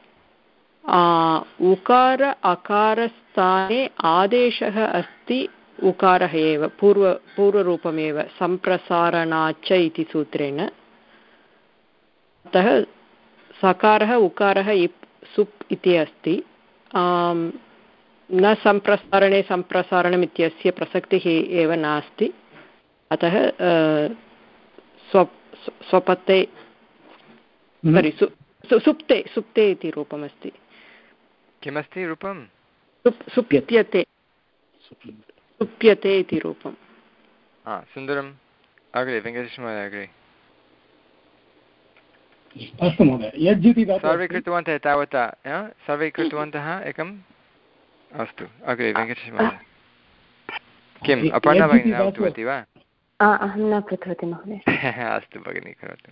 उकार अकारस्थाने आदेशः अस्ति उकारः एव, पूर्व पूर्वरूपमेव, सम्प्रसारणाच्च इति सूत्रेण। अतः सकारः उकारः इप् सुप् इति अस्ति। न सम्प्रसारणे सम्प्रसारणम् इत्यस्य प्रसक्तिः एव नास्ति। अतः स्व स्वपते सारि सु सुप्ते सुप्ते इति रूपमस्ति।
किमस्ति रूपं?
सुप्यते सुप्यते इति रूपम्।
सुन्दरम्। अग्रे वेङ्कटेशमहोदय अग्रे।
अस्तु महोदय, यज् इति
सर्वे कृतवन्तः तावता, सर्वे कृतवन्तः एकम्। अस्तु अग्रे वेङ्कटेशमहोदय। किम् अपर्णा भगिनी न उक्तवती वा?
अहं न कृतवती महोदय।
अस्तु भगिनी, करोतु।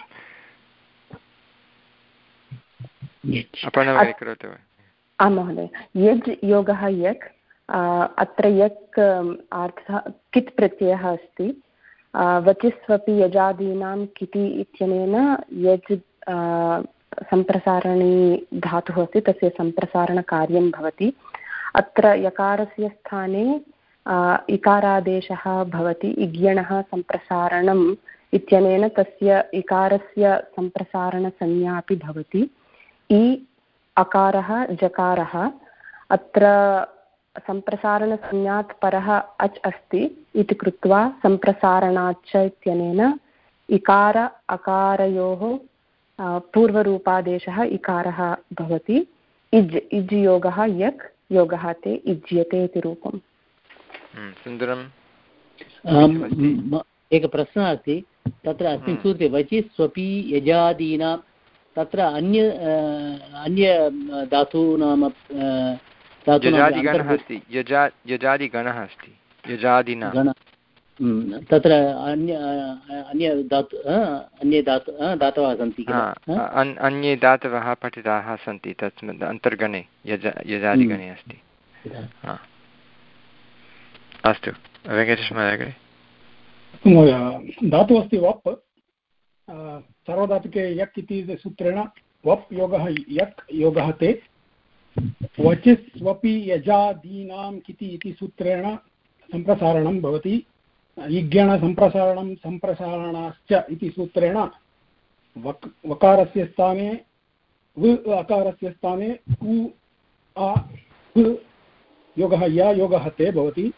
अपर्णा भगिनी करोतु।
आं महोदय, यज् योगः यक्, अत्र यक् अर्थः कित् प्रत्ययः अस्ति। वचिस्वपि यजादीनां किति इत्यनेन यज् सम्प्रसारणी धातुः अस्ति, तस्य सम्प्रसारणकार्यं भवति। अत्र यकारस्य स्थाने इकारादेशः भवति। इग्यणः सम्प्रसारणम् इत्यनेन तस्य इकारस्य सम्प्रसारणसंज्ञा अपि भवति। इ अकारः जकारः, अत्र सम्प्रसारणसंज्ञात् परः अच् अस्ति इति कृत्वा सम्प्रसारणाच्च इत्यनेन इकार अकारयोः पूर्वरूपादेशः इकारः भवति। इज् इज् योगः यक् योगः ते इज्यते इति रूपम्।
सुन्दरम्।
एकः प्रश्नः अस्ति तत्र अस्मिन् सूत्रे वचि स्वपि यजादीनां, तत्र अन्य अन्य धातूनाम
यजादिगणः अस्ति। यजा यजादिगणः अस्ति। यजादिना
तत्र अन्य अन्य धातु अन्ये धातु धातवः सन्ति।
अन्ये धातवः पठिताः सन्ति तस्मिन् अन्तर्गणे यज यजादिगणे अस्ति। अस्तु वेङ्कटेशमहोदय।
धातुः अस्ति वप्, सर्वधातुके यक् इति सूत्रेण वप् योगः यक् योगः ते। वचिस्वपि यजादीनां किति इति सूत्रेण सम्प्रसारणं भवति। इग्यणसम्प्रसारणं सम्प्रसारणाश्च इति सूत्रेण वक् वकारस्य स्थाने व अकारस्य स्थाने उ आ उ योगः या योगः ते भवति।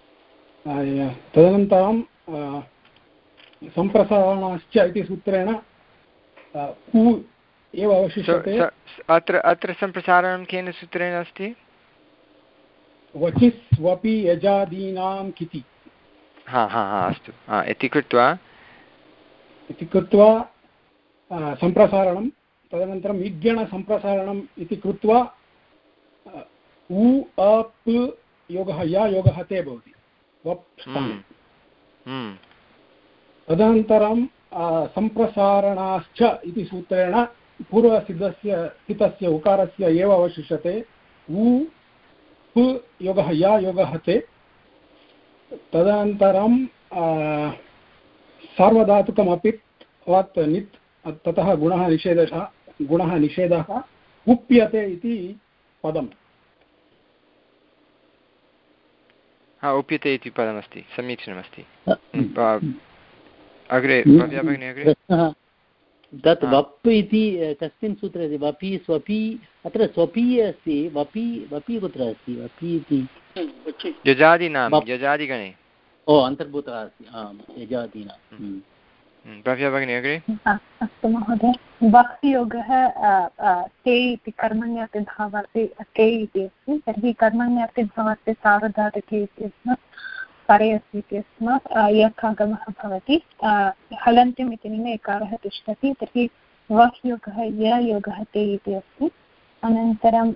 तदनन्तरं सम्प्रसारणाश्च इति सूत्रेण उ एव अवशिष्यते।
अत्र अत्र सम्प्रसारणं केन सूत्रेण अस्ति?
वचिस्वपि यजादीनां किति।
हा हा हा अस्तु। इति कृत्वा
इति कृत्वा सम्प्रसारणं, तदनन्तरम् इग्यणसम्प्रसारणम् इति कृत्वा उ अप् योगः या योगः ते भवति वप् स्थाने। तदनन्तरं सम्प्रसारणाश्च इति सूत्रेण पूर्वसिद्धस्य स्थितस्य उकारस्य एव अवशिष्यते। उ पु योगः या योगः ते। तदनन्तरं सार्वधातुकमपि वात् नित्, ततः गुणः निषेधः गुणः निषेधः उप्यते इति पदम्।
उप्यते इति पदमस्ति, समीचीनमस्ति। अग्रे अग्रे
तत् वप् इति कस्मिन् सूत्रे अस्ति? वपि स्वपि, अत्र स्वपि अस्ति, वपि वपि कुत्र अस्ति? वपि इति
यजादीनां, यजादिगणे
ओ अन्तर्भूतः अस्ति। आम्, यजादीनां।
भव्या भगिनी अग्रे।
अस्तु महोदय, वक् योगः ते इति कर्मण्यार्थे भावार्थे ते इति अस्ति, तर्हि कर्मण्यार्थे भावार्थे सार्वधातुके इत्यस्मात् परे अस्ति इत्यस्मात् यक् आगमः भवति। हलन्त्यम् इत्यनेन एकारः तिष्ठति, तर्हि वक् योगः य योगः ते इति अस्ति। अनन्तरं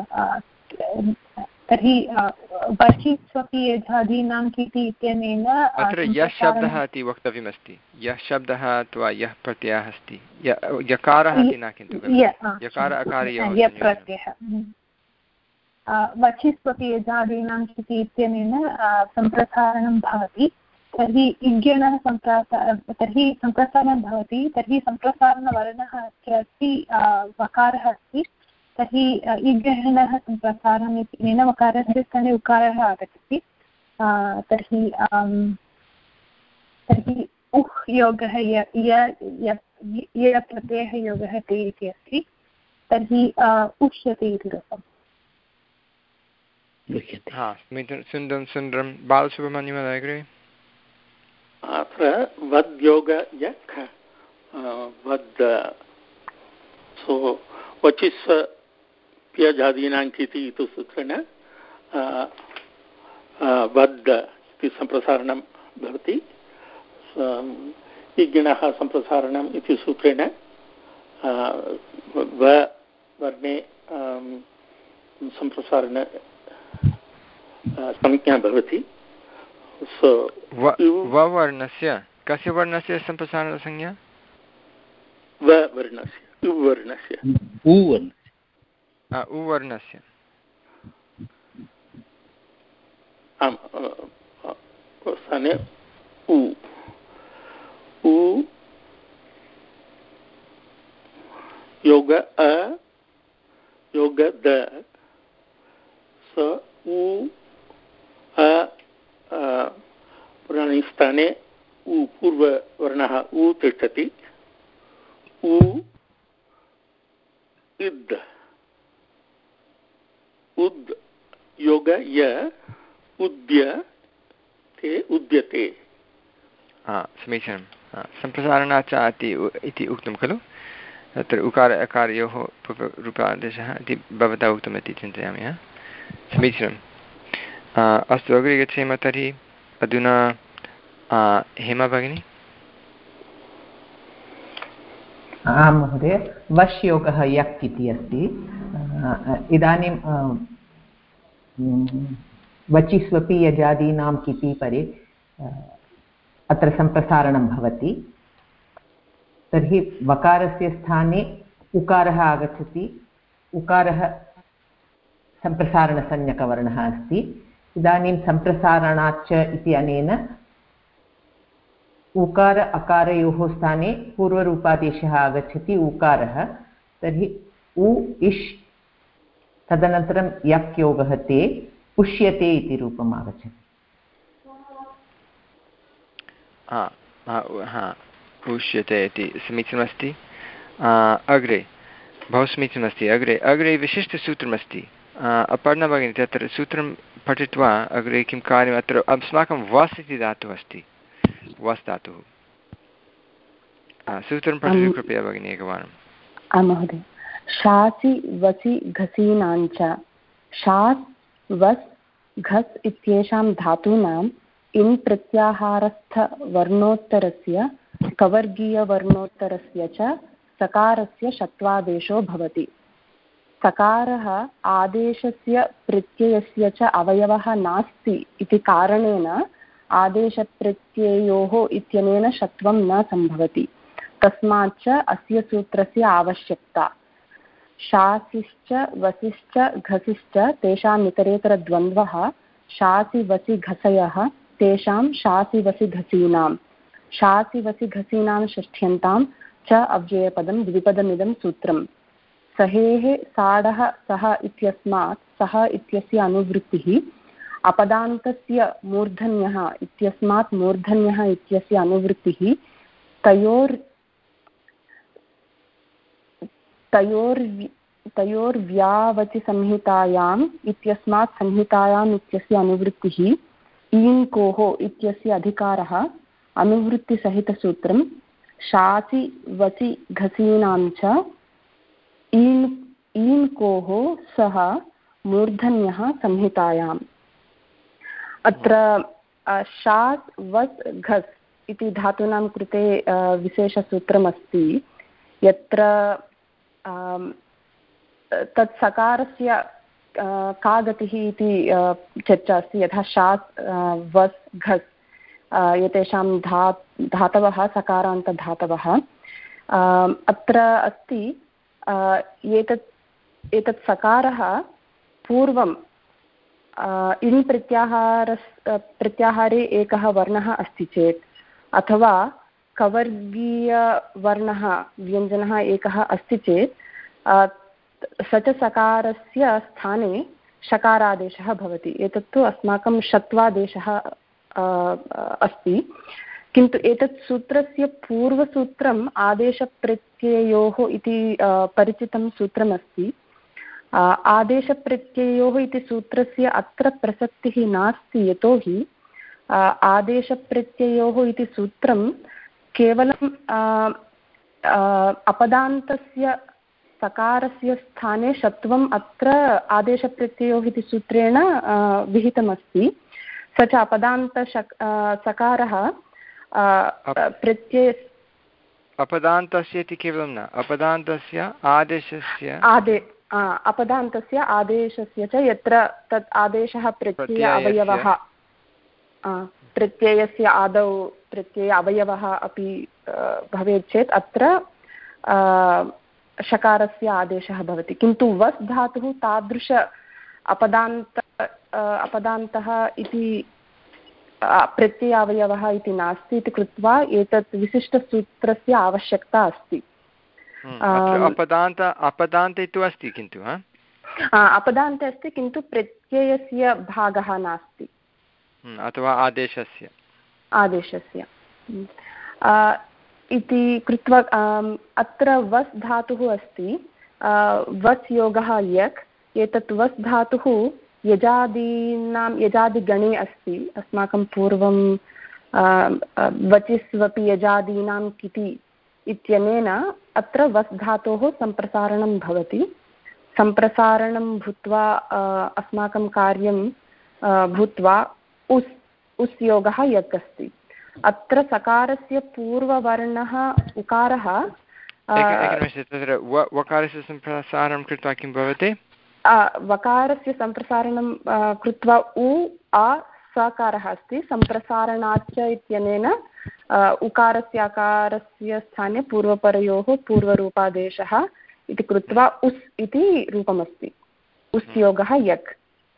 तर्हि वचि स्वपि यजादीनां किति इत्यनेन
अत्र यः शब्दः इति वक्तव्यमस्ति। यः शब्दः अथवा यः प्रत्ययः अस्ति, यकारः इति न, किन्तु यकार अकारयोः
प्रत्ययः। वचि स्वपि यजादीनां किति इत्यनेन सम्प्रसारणं भवति। तर्हि इज्ञणः सम्प्रसार तर्हि सम्प्रसारणं भवति, तर्हि सम्प्रसारणवर्णः अत्र अस्ति, वकारः अस्ति। तर्हि इगहनः सम्प्रसारम् इत्यनेन वकारस्य स्थाने उकारः आगच्छति। तर्हि तर्हि उह् योगः य य प्रत्ययः योगः ते इति अस्ति। तर्हि उष्यते इति रूपम्।
सुन्दरं सुन्दरं। बालसुब्रह्मण्यम् अग्रे।
अत्र वद्योग यक् वद् सो वचिस् प्यजादीनाङ्किति इति सूत्रेण वद् इति सम्प्रसारणं भवति। इग्णः सम्प्रसारणम् इति सूत्रेण व वर्णे सम्प्रसारण संज्ञा भवति। सो
वर्णस्य कस्य वर्णस्य सम्प्रसारणसंज्ञा?
व वर्णस्य, उ वर्णस्य,
उ वर्णस्य।
आम्, स्थाने उ उ योग अ योग द, स उ अ पुराणे स्थाने उ पूर्ववर्णः उ तिष्ठति। उ इद् उद् योग य उद्य ते उद्यते।
समीचीनं। सम्प्रसारणाच्च इति उक्तं खलु, तत्र उकार अकारयोः रूपादेशः इति भवता उक्तमिति चिन्तयामि। समीचीनम्। अस्तु, अग्रे गच्छेम। तर्हि अधुना हेमा भगिनी।
आं महोदय, वश् योगः यक् इति अस्ति। इदानीं वचि स्वपि यजादीनां किति परे अत्र सम्प्रसारणं भवति। तर्हि वकारस्य स्थाने उकारः आगच्छति। उकारः सम्प्रसारणसंज्ञकवर्णः अस्ति। इदानीं सम्प्रसारणाच्च इति अनेन उकार अकारयोः स्थाने पूर्वरूपादेशः आगच्छति, उकारः। तर्हि उ इष्, तदनन्तरं यक् योगः ते, उष्यते इति रूपम् आगच्छति।
उष्यते इति समीचीनमस्ति। अग्रे बहु समीचीनमस्ति। अग्रे अग्रे विशिष्टसूत्रमस्ति। अपर्णा भगिनी, तत्र सूत्रं पठित्वा अग्रे किं कार्यम्? अत्र अस्माकं वस् इति धातुः अस्ति, वस् धातुः। सूत्रं पठतु कृपया भगिनी एकवारम्।
आं महोदय। शासि वसि घसीनाञ्च, शास् वस् घस् इत्येषां धातूनाम् इन् प्रत्याहारस्थवर्णोत्तरस्य कवर्गीयवर्णोत्तरस्य च सकारस्य षत्वादेशो भवति। सकारः आदेशस्य प्रत्ययस्य च अवयवः नास्ति इति कारणेन आदेशप्रत्ययोः इत्यनेन षत्वं न सम्भवति। तस्माच्च अस्य सूत्रस्य आवश्यकता। शासिश्च वसिश्च घसिश्च तेषाम् इतरेतरद्वन्द्वः शासि वसि घसयः तेषां शासि वसि घसीनां, शासि वसि घसीनां षष्ठ्यन्तां च अव्ययपदं द्विपदमिदं सूत्रम्। सहेः साडः सः इत्यस्मात् सः इत्यस्य अनुवृत्तिः अपदान्तस्य मूर्धन्यः इत्यस्मात् मूर्धन्यः इत्यस्य अनुवृत्तिः तयोर् तयोर् तयोर्व्यावचिसंहितायाम् इत्यस्मात् संहितायाम् इत्यस्य अनुवृत्तिः ईङ्कोः इत्यस्य अधिकारः अनुवृत्तिसहितसूत्रं शासि वचि घसीनां च ईन् ईङ्कोः सह मूर्धन्यः संहितायाम्। अत्र शास् वस् घस् इति धातूनां कृते विशेषसूत्रमस्ति यत्र तत् सकारस्य का गतिः इति चर्चा अस्ति। यथा शास् वस् घस् एतेषां धा धातवः सकारान्तधातवः। अत्र अस्ति एतत् एतत् सकारः पूर्वं इन् प्रत्याहारस् प्रत्याहारे एकः वर्णः अस्ति चेत् अथवा कवर्गीयवर्णः व्यञ्जनः एकः अस्ति चेत् स च सकारस्य स्थाने शकारादेशः भवति। एतत्तु अस्माकं षत्वादेशः अस्ति। किन्तु एतत् सूत्रस्य पूर्वसूत्रम् आदेशप्रत्ययोः इति परिचितं सूत्रमस्ति। आदेशप्रत्ययोः इति सूत्रस्य अत्र प्रसक्तिः नास्ति, यतोहि आदेशप्रत्ययोः इति सूत्रं केवलं अपदान्तस्य सकारस्य स्थाने षत्वम् अत्र आदेशप्रत्ययोः इति सूत्रेण विहितमस्ति। स च अपदान्तशक् सकारः प्रत्यय
अपदान्तस्य इति केवलं न, अपदान्तस्य आदेशस्य
आदे अपदान्तस्य आदेशस्य च यत्र तत् आदेशः प्रत्यय अवयवः प्रत्ययस्य आदौ प्रत्यय अवयवः अपि भवेत् चेत् अत्र शकारस्य आदेशः भवति। किन्तु वस् धातुः तादृश अपदान्त अपदान्तः इति प्रत्ययावयवः इति नास्ति इति कृत्वा एतत् विशिष्टसूत्रस्य आवश्यकता अस्ति।
अपदान्त अपदान्ते तु अस्ति किन्तु
अपदान्ते अस्ति किन्तु प्रत्ययस्य भागः नास्ति
अथवा आदेशस्य
आदेशस्य इति कृत्वा अत्र वस् धातुः अस्ति। वस् योगः यक्। एतत् वस् धातुः यजादीनां यजादिगणे अस्ति। अस्माकं पूर्वं वचिस्वपि यजादीनां किति इत्यनेन अत्र वस् धातोः सम्प्रसारणं भवति। सम्प्रसारणं भूत्वा अस्माकं कार्यं भूत्वा उस् उस् योगः यक् अस्ति। अत्र सकारस्य पूर्ववर्णः उकारः
तत्र वकारस्य सम्प्रसारणं कृत्वा किं भवति?
वकारस्य सम्प्रसारणं कृत्वा उ आ सकारः अस्ति। सम्प्रसारणाच्च इत्यनेन उकारस्य अकारस्य स्थाने पूर्वपरयोः पूर्वरूपादेशः इति कृत्वा उस् इति रूपमस्ति। उस् योगः यक्।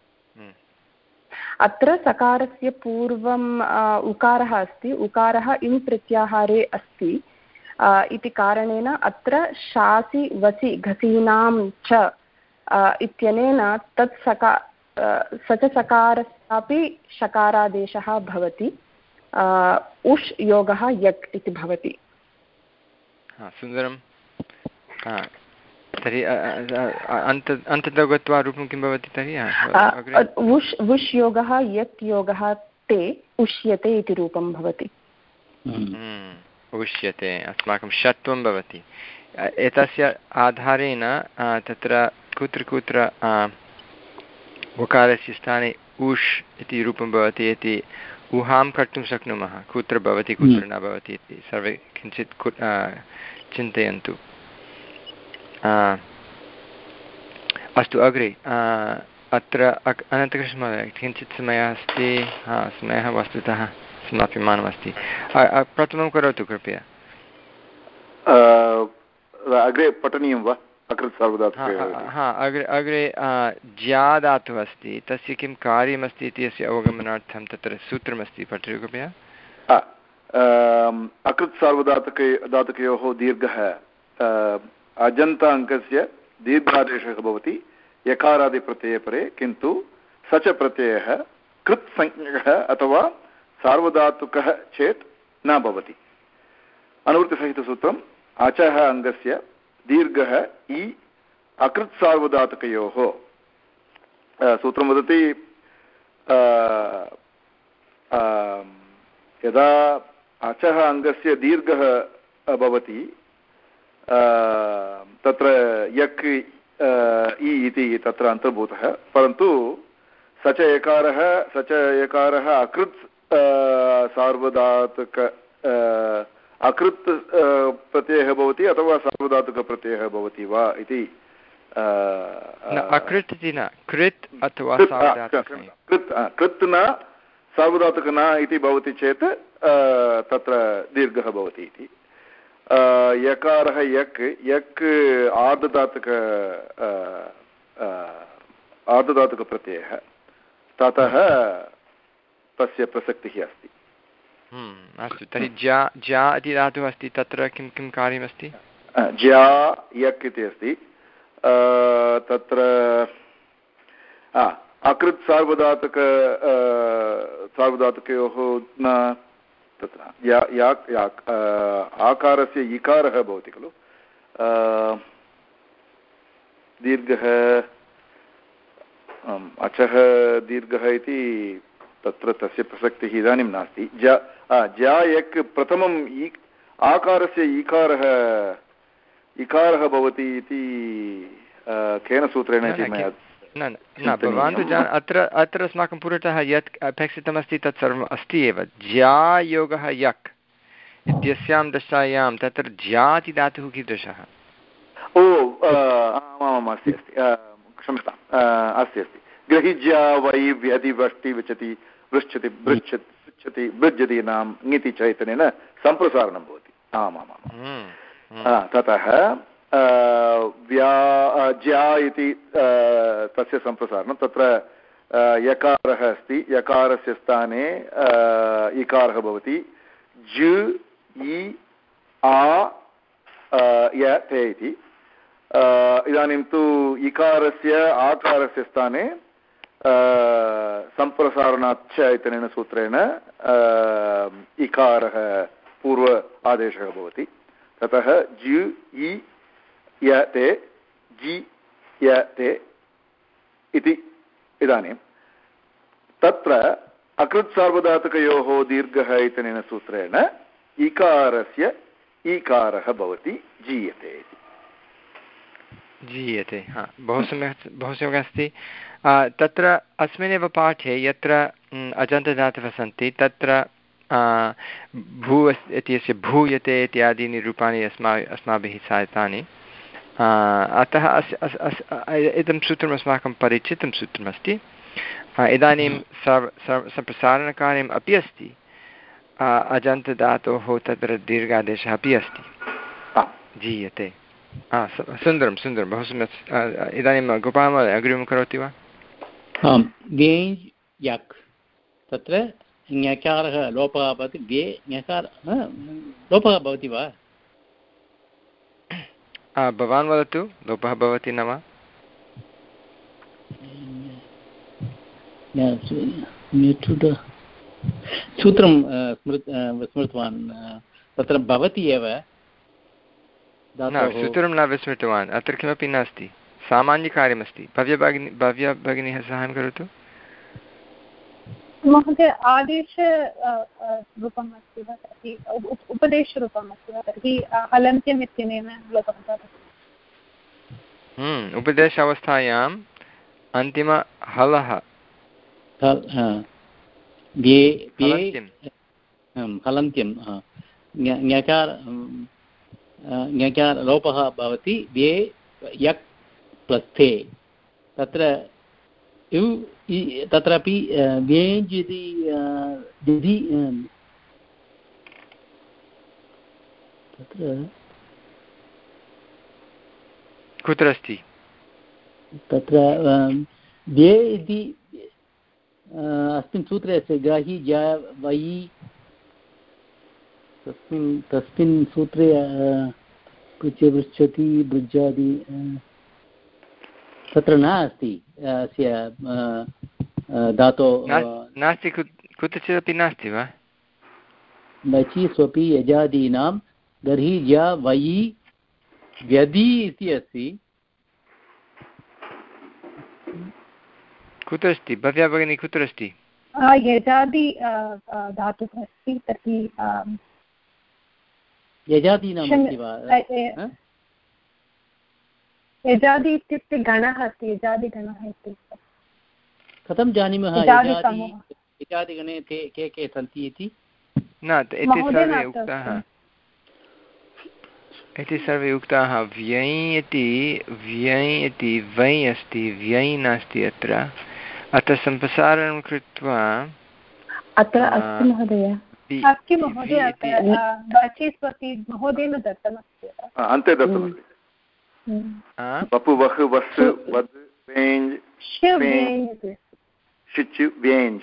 अत्र सकारस्य पूर्वम् उकारः अस्ति। उकारः इन् प्रत्याहारे अस्ति इति कारणेन अत्र शासि वसि घसीनां च इत्यनेन तत् सका स च सकारस्यापि शकारादेशः भवति। उष् योगः यक् इति भवति।
सुन्दरं। तर्हि अन्ततो गत्वा रूपं किं भवति तर्हि?
वुष् वुष् योगः यक् योगः ते उष्यते इति रूपं भवति।
उष्यते अस्माकं षत्वं भवति। एतस्य आधारेण तत्र कुत्र कुत्र उकारस्य स्थाने उष् इति रूपं भवति इति ऊहां कर्तुं शक्नुमः। कुत्र भवति कुत्र न भवति इति सर्वे किञ्चित् चिन्तयन्तु। अस्तु अग्रे अत्र अनन्तकृष्णमहोदय किञ्चित् समयः अस्ति? हा समयः वस्तुतः समाप्यमानमस्ति। प्रथमं करोतु कृपया।
अग्रे पठनीयं वा?
हा अग्रे अग्रे ज्या धातुः अस्ति तस्य किं कार्यमस्ति इति अस्य अवगमनार्थं तत्र सूत्रमस्ति, पठतु कृपया।
अकृत् सार्वधातुके धातुकयोः दीर्घः अजन्त अङ्कस्य दीर्घादेशः भवति यकारादिप्रत्यये परे, किन्तु स च प्रत्ययः कृत् संज्ञकः अथवा सार्वधातुकः चेत् न भवति। अनुवृत्तिसहितसूत्रम् अचः अङ्गस्य दीर्घः इ अकृत् सार्वधातुकयोः। सूत्रं वदति यदा अचः अङ्गस्य दीर्घः भवति तत्र यक् इ इति तत्र अन्तर्भूतः, परन्तु स च एकारः स च एकारः अकृत् सार्वधातुक अकृत् प्रत्ययः भवति अथवा सार्वधातुकप्रत्ययः भवति वा इति।
अकृत् इति न, कृत् अथवा
कृत् कृत् न सार्वधातुक न इति भवति चेत् तत्र दीर्घः भवति इति। यकारः यक् यक् आर्धधातुक आर्धधातुकप्रत्ययः, ततः तस्य प्रसक्तिः अस्ति।
अस्तु, तर्हि ज्या ज्या इति धातुः अस्ति, तत्र किं किं कार्यमस्ति?
ज्या यक् इति अस्ति, तत्र अकृत् सार्वधातुक सार्वधातुकयोः न तत्र या या आकारस्य इकारः भवति खलु, दीर्घः अचः दीर्घः इति तत्र तस्य प्रसक्तिः इदानीं नास्ति। ज्या ज्या यक् प्रथमम् इ आकारस्य इकारः इकारः भवति इति केन सूत्रेण इति मया
न न भवान् तु जान अत्र अत्र अस्माकं पुरतः यत् अपेक्षितमस्ति तत् सर्वम् अस्ति एव। ज्यायोगः यक् इत्यस्यां दशायां तत्र ज्याति धातुः कीदृशः?
ओ आमाम् अस्ति अस्ति क्षम्यताम् अस्ति अस्ति गृहिज्या वै व्यधिवष्टि विचति पृच्छति पृच्छति पृच्छति भृज्यति नाम ङिति चैतन्येन सम्प्रसारणं भवति। आमामाम् ततः व्या ज्या इति तस्य सम्प्रसारणं, तत्र यकारः अस्ति, यकारस्य स्थाने इकारः भवति, जु इ आ य ते इति। इदानीं तु इकारस्य आकारस्य स्थाने सम्प्रसारणाच्च इत्यनेन सूत्रेण इकारः पूर्व आदेशः भवति। ततः जु इ य ते जि य ते इति। इदानीं तत्र अकृत् सार्वधातुकयोः दीर्घः इत्यनेन सूत्रेण इकारस्य ईकारः भवति, जीयते इति।
जीयते, हा, बहु सम्यक् बहु सम्यक् अस्ति। तत्र अस्मिन्नेव पाठे यत्र अजन्तदातवः सन्ति तत्र भू इत्यस्य भूयते इत्यादीनि रूपाणि अस्मा अस्माभिः साधितानि। अतः अस्य इदं सूत्रम् अस्माकं परिचितं सूत्रमस्ति। इदानीं सर्व सम्प्रसारणकार्यम् अपि अस्ति, अजन्तदातोः तत्र दीर्घादेशः अपि अस्ति, जीयते। सुन्दरं सुन्दरं, बहु सम्यक्। इदानीं गोपालमहोदय अग्रिमं करोति वा?
आम्, गेञ् यक् तत्र ञकारः लोपः भवति, गे ञकार लोपः भवति वा?
भवान् वदतु, लोपः भवति न वा?
सूत्रं स्मृतवान्, तत्र भवति एव।
न, सूत्रं न विस्मृतवान्, अत्र किमपि नास्ति, सामान्यकार्यमस्ति। भव्य भगिनी भव्य भगिनी साहाय्यं करोतु।
महोदय, आदेश रूपम् अस्ति वा तर्हि उपदेशरूपम् अस्ति वा तर्हि हलन्त्यम् इत्यनेन लोपः भवति।
उपदेश अवस्थायाम् अन्तिम हलः
हलन्त्यं ञकार ञकार लोपः भवति, व्ये यक् प्लस्थे। तत्र यु तत्रापि व्येञ् इति दिधि तत्र
कुत्र अस्ति?
तत्र व्ये इति अस्मिन् सूत्रे अस्ति, गाहि जा वै, तस्मिन् तस्मिन् सूत्रे पृच्छ पृच्छति भृज्यादि तत्र न अस्ति। अस्य धातो
नास्ति, कुत्रचिदपि नास्ति वा?
नचि स्वपि यजादीनां गर्हि ज्या वयि व्यधि इति अस्ति।
कुत्र अस्ति भव्या भगिनी, कुत्र अस्ति?
यजादि धातुः अस्ति तर्हि
यजादीनाम् अस्ति वा?
यजादि इत्युक्ते गणः अस्ति, यजादिगणः इत्युक्ते
कथं जानीमः यजादिगणे ते के के सन्ति इति?
न, इति सर्वे उक्ताः, इति सर्वे उक्ताः। व्यञ् इति व्यञ् इति वै अस्ति, व्यञ् नास्ति अत्र। अत्र सम्प्रसारणं कृत्वा
अत्र अस्ति महोदय,
अस्ति महोदय, महोदयेन दत्तमस्ति,
अन्ते दत्तमस्ति। वपु वह् वस् वद् वेञ् शिच् व्येञ्।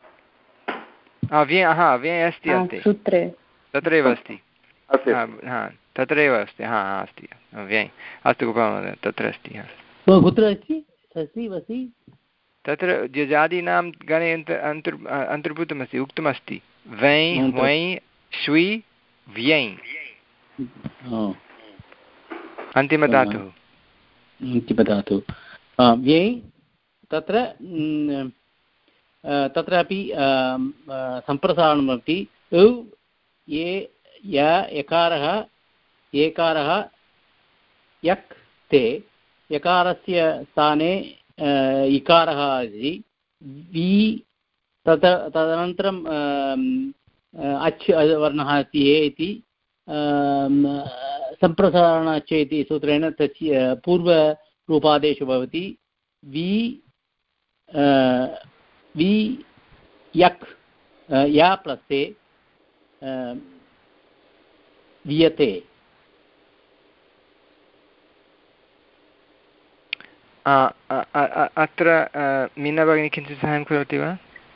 व्यय हा व्यय अस्ति अन्ते,
सूत्रे
तत्रैव अस्ति, हा तत्रैव अस्ति, हा अस्ति व्यय। अस्तु गोपाल महोदय, तत्र अस्ति।
कुत्र अस्ति?
तत्र यजादीनां गणे अन्तर् अन्तर्भूतमस्ति, उक्तमस्ति वै वै श्वी व्यञ् अन्तिमधातुः।
अन्तिमधातुः व्यञ् तत्र तत्रापि सम्प्रसारणमपि उ ये य यकारः एकारः यक् ते यकारस्य स्थाने इकारः अस्ति वि तत् तदनन्तरं अच् वर्णः अस्ति ए इति सम्प्रसारण च इति सूत्रेण तस्य पूर्वरूपादेशो भवति वि वि यक् या प्लस् ते वियते।
अत्र मीना भगिनी किञ्चित् साहाय्यं करोति वा?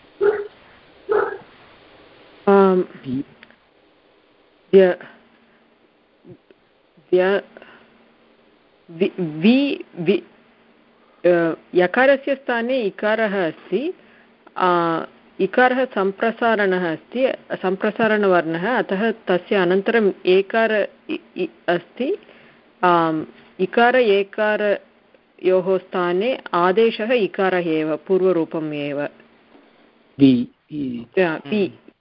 यकारस्य स्थाने इकारः अस्ति, इकारः सम्प्रसारणः अस्ति, सम्प्रसारणवर्णः, अतः तस्य अनन्तरम् एकार अस्ति। इकार एकारयोः स्थाने आदेशः इकारः एव, पूर्वरूपम् एव पि।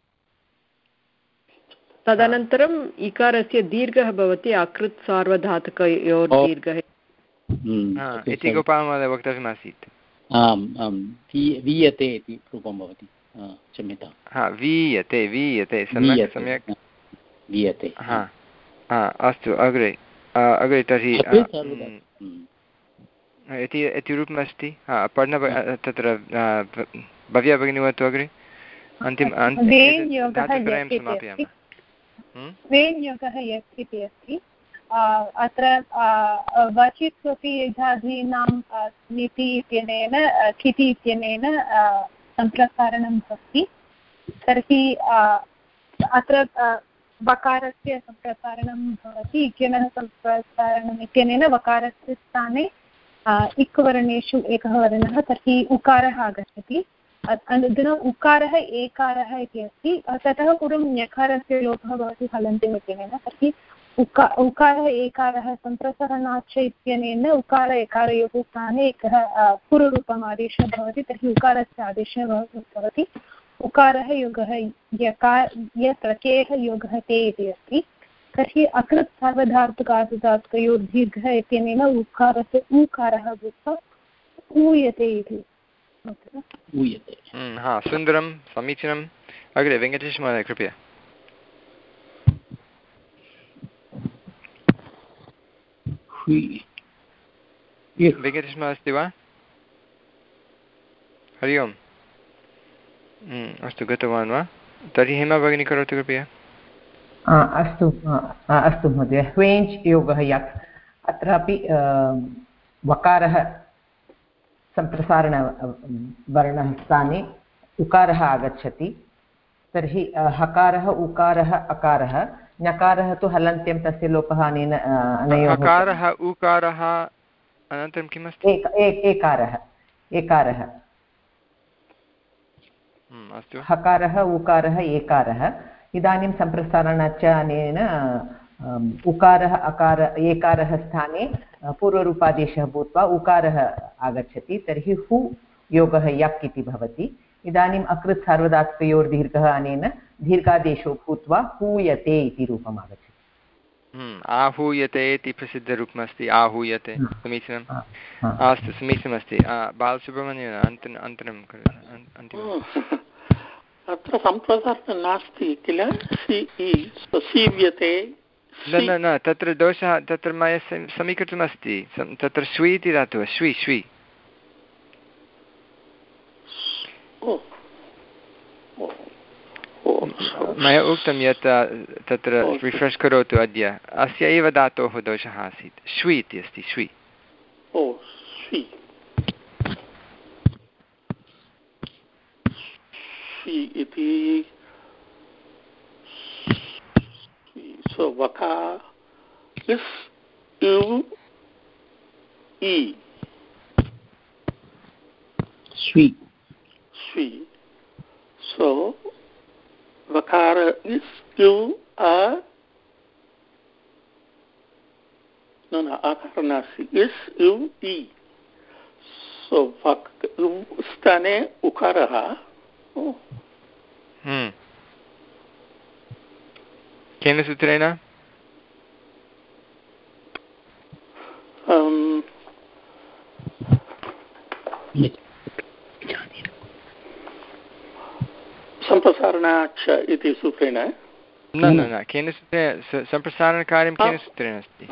तदनन्तरम् इकारस्य दीर्घः भवति, अकृत् सार्वधातुकयोः दीर्घः
इति गोपालमहोदय वक्तव्यमासीत्।
आम् आम् वीयते इति रूपं भवति, क्षम्यतां।
हा वीयते वीयते सम्यक् सम्यक्
वीयते।
हा हा अस्तु, अग्रे अग्रे तर्हि इति इति रूपमस्ति। हा पठन तत्र भव्या भगिनी वदतु अग्रे। अन्तिम धातुत्रयं समापयामः।
वेञ्योगः यत् इति अस्ति। अत्र वचित् अपि यजादीनां नीति इत्यनेन किति इत्यनेन सम्प्रसारणं भवति। तर्हि अत्र वकारस्य सम्प्रसारणं भवति, इत्यनः सम्प्रसारणम् इत्यनेन वकारस्य स्थाने इक् वर्णेषु एकः वर्णः, तर्हि उकारः आगच्छति। अधुना उकारः एकारः इति अस्ति, ततः पूर्वं ञकारस्य लोपः भवति हलन्तिम् इत्यनेन, तर्हि उका उकारः एकारः सम्प्रसारणाच्च इत्यनेन उकार एकारयोः स्थाने एकः पूर्वरूपम् आदेशः भवति, तर्हि उकारस्य आदेशः भवति उकारः योगः यकार यत् प्रत्ययः योगः ते इति अस्ति। तर्हि अकृत् सार्वधातुकार्धधातुकयोर्दीर्घः इत्यनेन उकारस्य ऊकारः भूत्वा ऊयते इति।
हा सुन्दरं, समीचीनम्। अग्रे वेङ्कटेश महोदय कृपया। वेङ्कटेशः अस्ति वा? हरि ओम्। अस्तु, गतवान् वा? तर्हि हेमा भगिनी करोतु कृपया।
अस्तु अस्तु महोदय। ह्वेञ्च् योगः यक्, अत्रापि वकारः सम्प्रसारणवर्णः स्थाने उकारः आगच्छति। तर्हि हकारः उकारः अकारः, ञकारः तु हलन्त्यं, तस्य लोपः अनेन अनयोः।
हकारः उकारः अनन्तरं किमस्ति?
एकारः एकारः हकारः उकारः एकारः इदानीं सम्प्रसारणाच्च अनेन उकारः अकार एकारः स्थाने पूर्वरूपादेशः भूत्वा उकारः आगच्छति तर्हि हु योगः यक् इति भवति इदानीम् अकृत् सार्वधातुकयोर्दीर्घः अनेन दीर्घादेशो भूत्वा हूयते इति रूपम् आगच्छति
आहूयते इति प्रसिद्धरूपमस्ति आहूयते समीचीनम् अस्तु समीचीनमस्ति बालसुब्रह्मण्येन अन्त अन्तरं
अत्र सम्प्रसारणं नास्ति किल सीव्यते
न न न तत्र दोषः तत्र मया समीकृतमस्ति तत्र श्वी इति धातुः श्वी श्वी मया उक्तं यत् तत्र रिफ्रेश् करोतु अद्य अस्य एव धातोः दोषः आसीत् श्वी इति अस्ति श्वी
इति so vaka is u e
shvi
shvi so vakara is u a no no akara nasi is u e so vak stane ukaraha oh
hmm केन सूत्रेण
सम्प्रसारणाच्च इति सूत्रेण
न न न केन सूत्रेण सम्प्रसारणकार्यं केन सूत्रेण अस्ति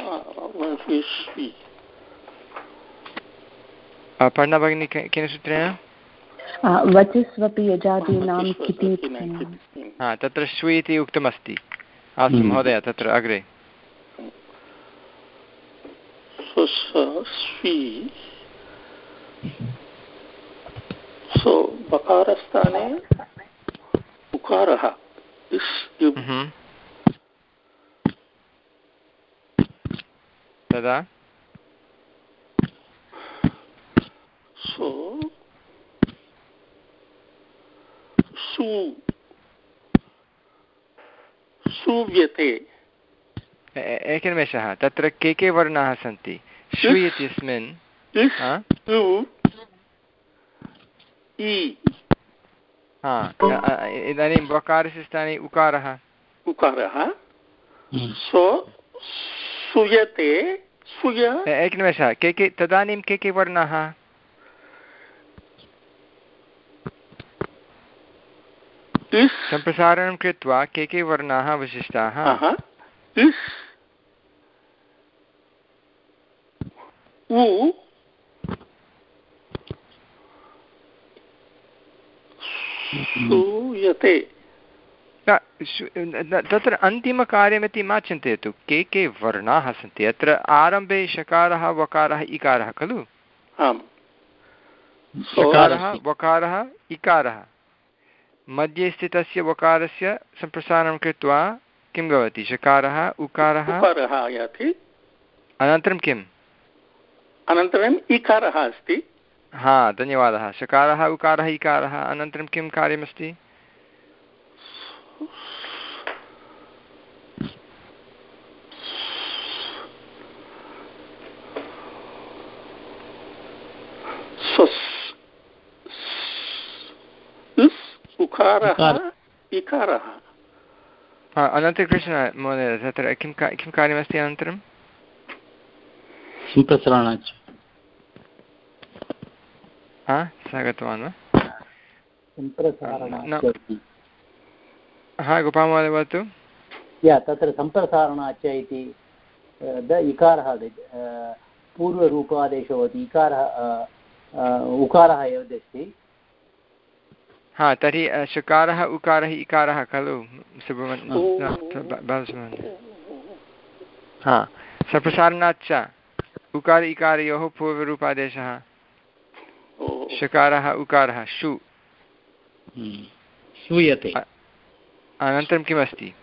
पर्णा भगिनी केन सूत्रेण
वचस्वपि यजादीनां किति
हा तत्र श्वी इति उक्तमस्ति अस्तु महोदय तत्र अग्रे
सो बकारस्थाने उकारः
तदा
सो सु सूव्यते
एकनिमेषः तत्र के के वर्णाः सन्ति श्वी इत्यस्मिन् हा इदानीं वकारस्य स्थाने उकारः
उकारः सो सूयते सूय
एकनिमेषः के के तदानीं के के वर्णाः सम्प्रसारणं कृत्वा के के वर्णाः विशिष्टाः
सूयते
तत्र अन्तिमकार्यमिति मा चिन्तयतु के के वर्णाः सन्ति अत्र आरम्भे शकारः वकारः इकारः खलु शकारः वकारः इकारः मध्ये स्थितस्य वकारस्य सम्प्रसारणं कृत्वा किं भवति शकारः उकारः अनन्तरं किम्
अनन्तरम् इकारः अस्ति
हा धन्यवादः शकारः उकारः इकारः अनन्तरं किं कार्यमस्ति
उकारः इकारः
अनन्तरं कृष्ण महोदय तत्र किं किं कार्यमस्ति अनन्तरं
सम्प्रसारणाच्च
हा सः गतवान् वा हा गोपालमहोदय वदतु
या तत्र सम्प्रसारणाच्च इति द इकारः पूर्वरूपादेशो भवति इकारः उकारः एव अस्ति
हा तर्हि शकारः उकारः इकारः खलु सुब्रह्मण्य हा सम्प्रसारणाच्च उकार इकारयोः पूर्वरूपादेशः शकारः उकारः शु
श्रूयते
अनन्तरं किमस्ति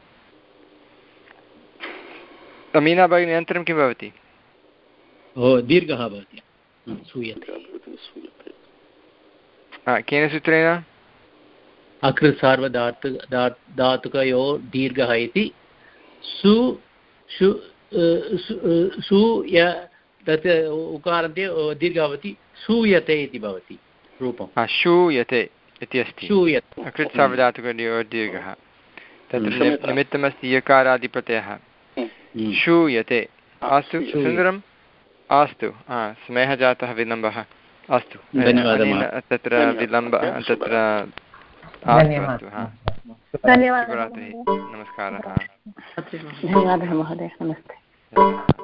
अमीना भगिनी अनन्तरं किं भवति
ओ दीर्घः भवति श्रूयते
केन सूत्रेण
अकृत् सार्वधातु धातुकयोः दीर्घः इति सु शु सु य तत् उकारन्ते दीर्घः भवति सूयते इति भवति रूपं
शूयते इति अस्ति
शूयते
अकृत् सार्वधातुकयोः दीर्घः तत्र निमित्तमस्ति यकारादिप्रत्ययः शूयते अस्तु सुन्दरम् अस्तु समयः जातः विलम्बः अस्तु तत्र विलम्बः तत्र
धन्यवादः
नमस्कारः
धन्यवादः महोदय नमस्ते